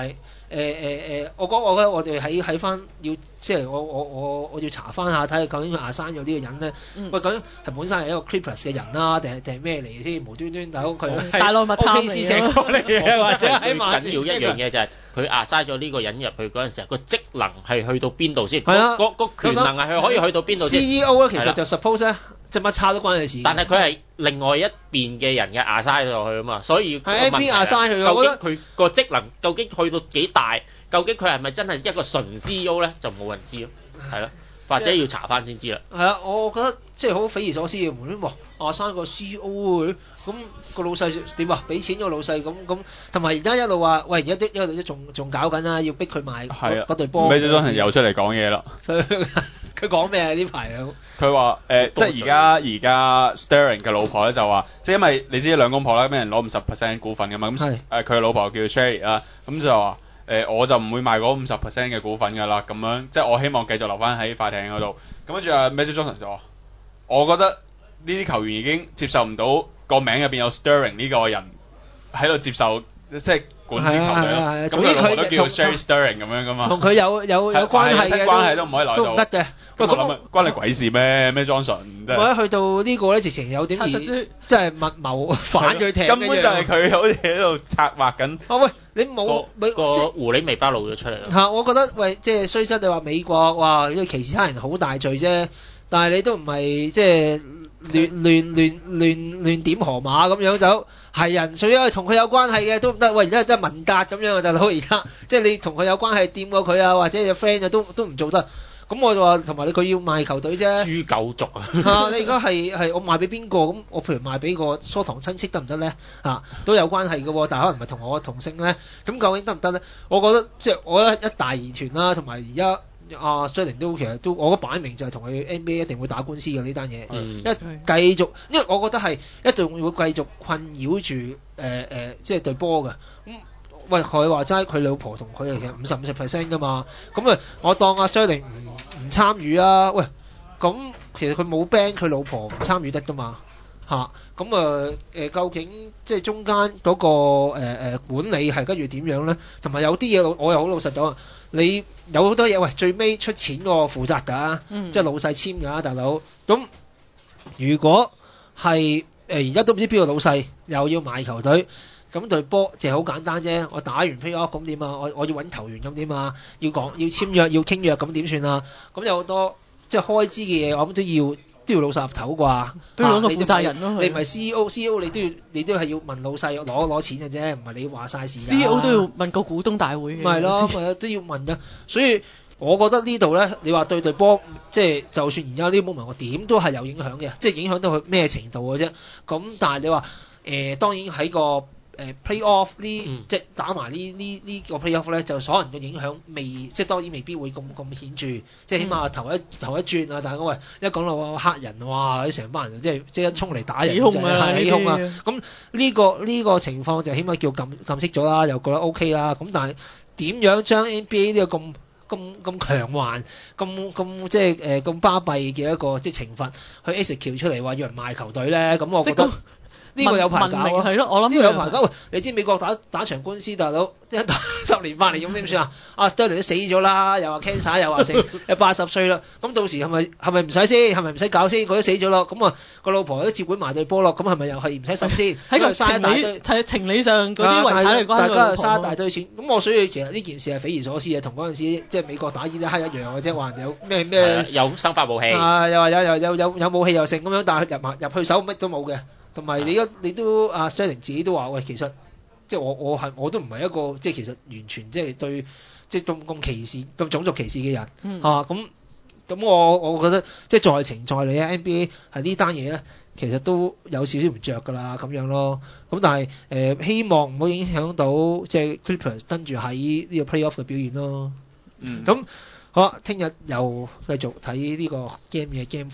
Speaker 2: 我覺得我哋喺翻要即係我要查翻下睇下究竟亞山有呢個人咧，喂究竟係本身係一個 Clippers 嘅人啦，定係咩嚟嘅先？無端端大佬佢
Speaker 4: 大內密探嚟
Speaker 2: OKC 請過嚟嘅，或者喺馬
Speaker 5: 最緊要一樣嘢就係佢壓嘥咗呢個人入去嗰陣時候，個職能係去到邊度先？
Speaker 2: 係啊，
Speaker 5: 個權能係佢可以去到邊度先
Speaker 2: ？CEO 咧其實就 suppose 咧，即乜差都關佢事。
Speaker 5: 但係佢係另外一邊嘅人嘅壓嘥落去啊嘛，所以
Speaker 2: 係 AP 壓嘥佢，
Speaker 5: 究竟佢個職能究竟去到幾大？究竟佢係咪真係一個純 CEO 咧？就冇人知咯，係咯，或者要查翻先知啦。
Speaker 2: 係啊，我覺得即係好匪夷所思嘅，無端端話亞山個 CEO 咁個老細點啊？俾錢個老細咁，同埋而家一路話喂，而家一路都仲搞緊啦，要逼佢賣嗰隊波。
Speaker 3: Magic Johnson又出嚟講嘢啦。
Speaker 2: 佢講咩啊？呢排
Speaker 3: 佢話即係而家 Sterling 嘅老婆咧就話，即係因為你知兩公婆啦，俾人攞50%股份㗎嘛，咁佢嘅老婆叫 Sherry 啦，咁就話。我就唔會賣嗰50%嘅股份㗎啦，咁樣即係我希望繼續留翻喺快艇嗰度。咁跟住Magic Johnson 就話：我覺得呢啲球員已經接受唔到個名入邊有 Sterling 呢個人喺度接受，即係管治球隊咯。咁佢老婆都叫 Sherry Sterling 咁樣㗎嘛。
Speaker 2: 同佢有關係嘅，
Speaker 3: 關係都唔可以來到。
Speaker 2: 都唔得嘅。
Speaker 3: 喂，咁關你鬼事咩？咩 Johnson？
Speaker 2: 我一去到呢個咧，直情有點即係密謀反佢艇，
Speaker 3: 根本就係佢好似喺度策劃緊。
Speaker 2: 喂，你冇
Speaker 5: 個狐狸尾巴露咗出嚟
Speaker 2: 嚇，我覺得喂，即係雖則你話美國哇，呢個歧視他人好大罪啫，但係你都唔係即係亂點河馬咁樣走，係人，所以同佢有關係嘅都唔得。喂，而家真係文革咁樣啊，大佬而家即係你同佢有關係掂過佢啊，或者有 friend 啊，都唔做得。咁我就話同埋佢要賣球隊啫，
Speaker 5: 豬狗族啊！
Speaker 2: 你而家係我賣俾邊個？咁我譬如賣俾個疏堂親戚得唔得咧？都有關係嘅喎，但係可能唔係同我同姓咧。咁究竟得唔得咧？我覺得即係我覺得一大疑團啦，同埋而家Sterling 都其實都我覺得擺明就係同佢 NBA 一定會打官司嘅呢單嘢，繼續，因為我覺得係一定會繼續困擾住即係對波嘅咁。喂，佢話齋佢老婆同佢係其實50% 㗎嘛，咁我當阿 Sterling 唔參與啊，喂，咁其實佢冇 ban 佢老婆唔參與得㗎嘛，咁究竟即係中間嗰個管理係跟住點樣咧？同埋有啲嘢我又好老實講，你有好多嘢喂最尾出錢個負責㗎，即係老細簽㗎，大佬。咁如果係而家都唔知邊個老細又要買球隊。咁隊波就係好簡單啫，我打完 play-off 咁點啊？我要揾球員咁點啊？要簽約要傾約咁點算啊？咁有好多即係開支嘅嘢，我諗都要老細入頭啩，
Speaker 4: 都要揾個負責人咯。
Speaker 2: 你唔係 CEO 你都係要問老細攞錢嘅啫，唔係你話晒事。
Speaker 4: CEO 都要問個股東大會嘅。
Speaker 2: 咪係咯，都要問㗎。所以我覺得呢度咧，你話對隊波即係就算而家呢啲 moment 我點都係有影響嘅，即係影響到佢咩程度嘅啫。咁但係你話當然喺個play-off 即係打埋呢個 play-off 咧，就可能個影響即係當然未必會咁顯著，即係起碼頭一轉啊！但係喂，一講到黑人哇，啲成班人即刻衝嚟打人，
Speaker 4: 起哄啊！
Speaker 2: 咁呢個情況就起碼叫禁息咗啦，又覺得 OK 啦。咁但係點樣將 NBA 呢個咁強橫、咁即係咁巴閉嘅一個即係懲罰去 execute 出嚟話要人賣球隊咧？咁我覺得。呢個有排搞啊！
Speaker 4: 係咯，我諗
Speaker 2: 呢個有排搞。喂，你知美國打場官司，大佬即係10年8年咁點算啊？阿 Sterling 都死咗啦，又話 cancer，又話死，又80歲啦。咁到時係咪唔使先？係咪唔使搞先？佢都死咗咯。咁個老婆都接管埋隊波咯。咁係咪又係唔使審先？
Speaker 4: 喺個情理上嗰啲遺產嚟關
Speaker 2: 大家又嘥一大堆錢。咁我所以其實呢件事係匪夷所思嘅，同嗰陣時即係美國打伊拉克一樣嘅啫。話有咩
Speaker 5: 有生化武器
Speaker 2: 又話有武器又剩咁樣，但係入去手乜都冇嘅。同埋你都阿 Sterling 自己都話喂，其實即係我都唔係一個即係其實完全即係對即係咁歧視咁種族歧視嘅人咁我覺得即係在情在理啊 NBA 係呢單嘢咧，其實都有少少唔着㗎啦咁樣咯。咁但係希望唔好影響到即係 Clippers 跟住喺呢個 playoff 嘅表現咯。咁好啦，聽日又繼續睇呢個 game 嘅 Game 4。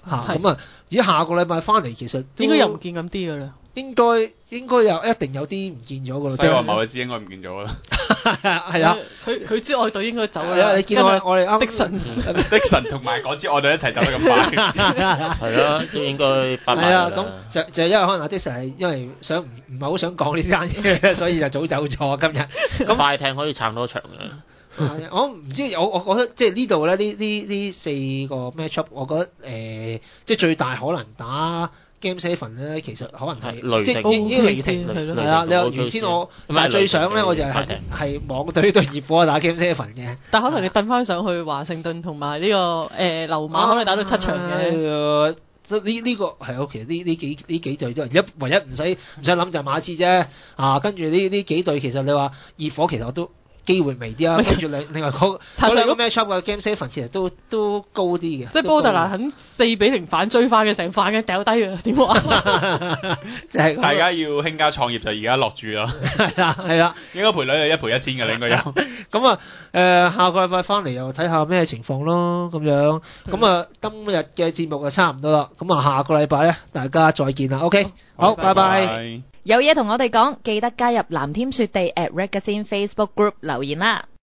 Speaker 2: 嚇咁啊！而家下個禮拜翻嚟，其實都
Speaker 4: 應該又唔見咁啲㗎啦。
Speaker 2: 應該有一定有啲唔見咗㗎啦。
Speaker 3: 所以話某一支應該唔見咗啦。
Speaker 2: 係啊，
Speaker 4: 佢支愛隊應該走
Speaker 2: 係啊，
Speaker 4: 啦。
Speaker 2: 你見我哋啱
Speaker 4: 的神
Speaker 3: 的神同埋嗰支愛隊一齊走得咁快。
Speaker 5: 係咯，都應該拜拜
Speaker 2: 係啊，
Speaker 5: 㗎啦
Speaker 2: 咁就因為可能阿的神係因為唔係好想講呢單嘢，所以就早走咗今日。咁
Speaker 5: 快艇可以撐多場嘅。
Speaker 2: 我唔知，我覺得即係呢度咧，呢四個 matchup，我覺得即係最大可能打 Game 7咧，其實可能係即係已經離停係啊！你話原先我但係最想咧，我就係網隊對熱火打 Game 7嘅。
Speaker 4: 但可能你掟翻上去華盛頓同埋呢個溜馬，可能打到7場嘅。
Speaker 2: 呢個係其實呢幾隊都唯一唔使諗就係馬刺啫。跟住呢幾隊其實你話熱火其實我都機會微啲啊，跟住另外嗰兩個 matchup 嘅 Game 7其實都高啲嘅。即
Speaker 4: 係波特蘭肯4-0反追翻嘅，成反嘅掉低啊！點話？
Speaker 2: 就係
Speaker 3: 大家要興家創業就而家落注咯。
Speaker 2: 係啦，
Speaker 3: 應該賠率係1賠1000嘅啦，應該有。
Speaker 2: 咁啊下個禮拜翻嚟又睇下咩情況咯，咁樣。咁啊今日嘅節目就差唔多啦。咁啊下個禮拜咧，大家再見啦。OK，好，拜拜。
Speaker 1: 有嘢同我哋講，記得加入藍天雪地@Ragazine Facebook Group 留言啦。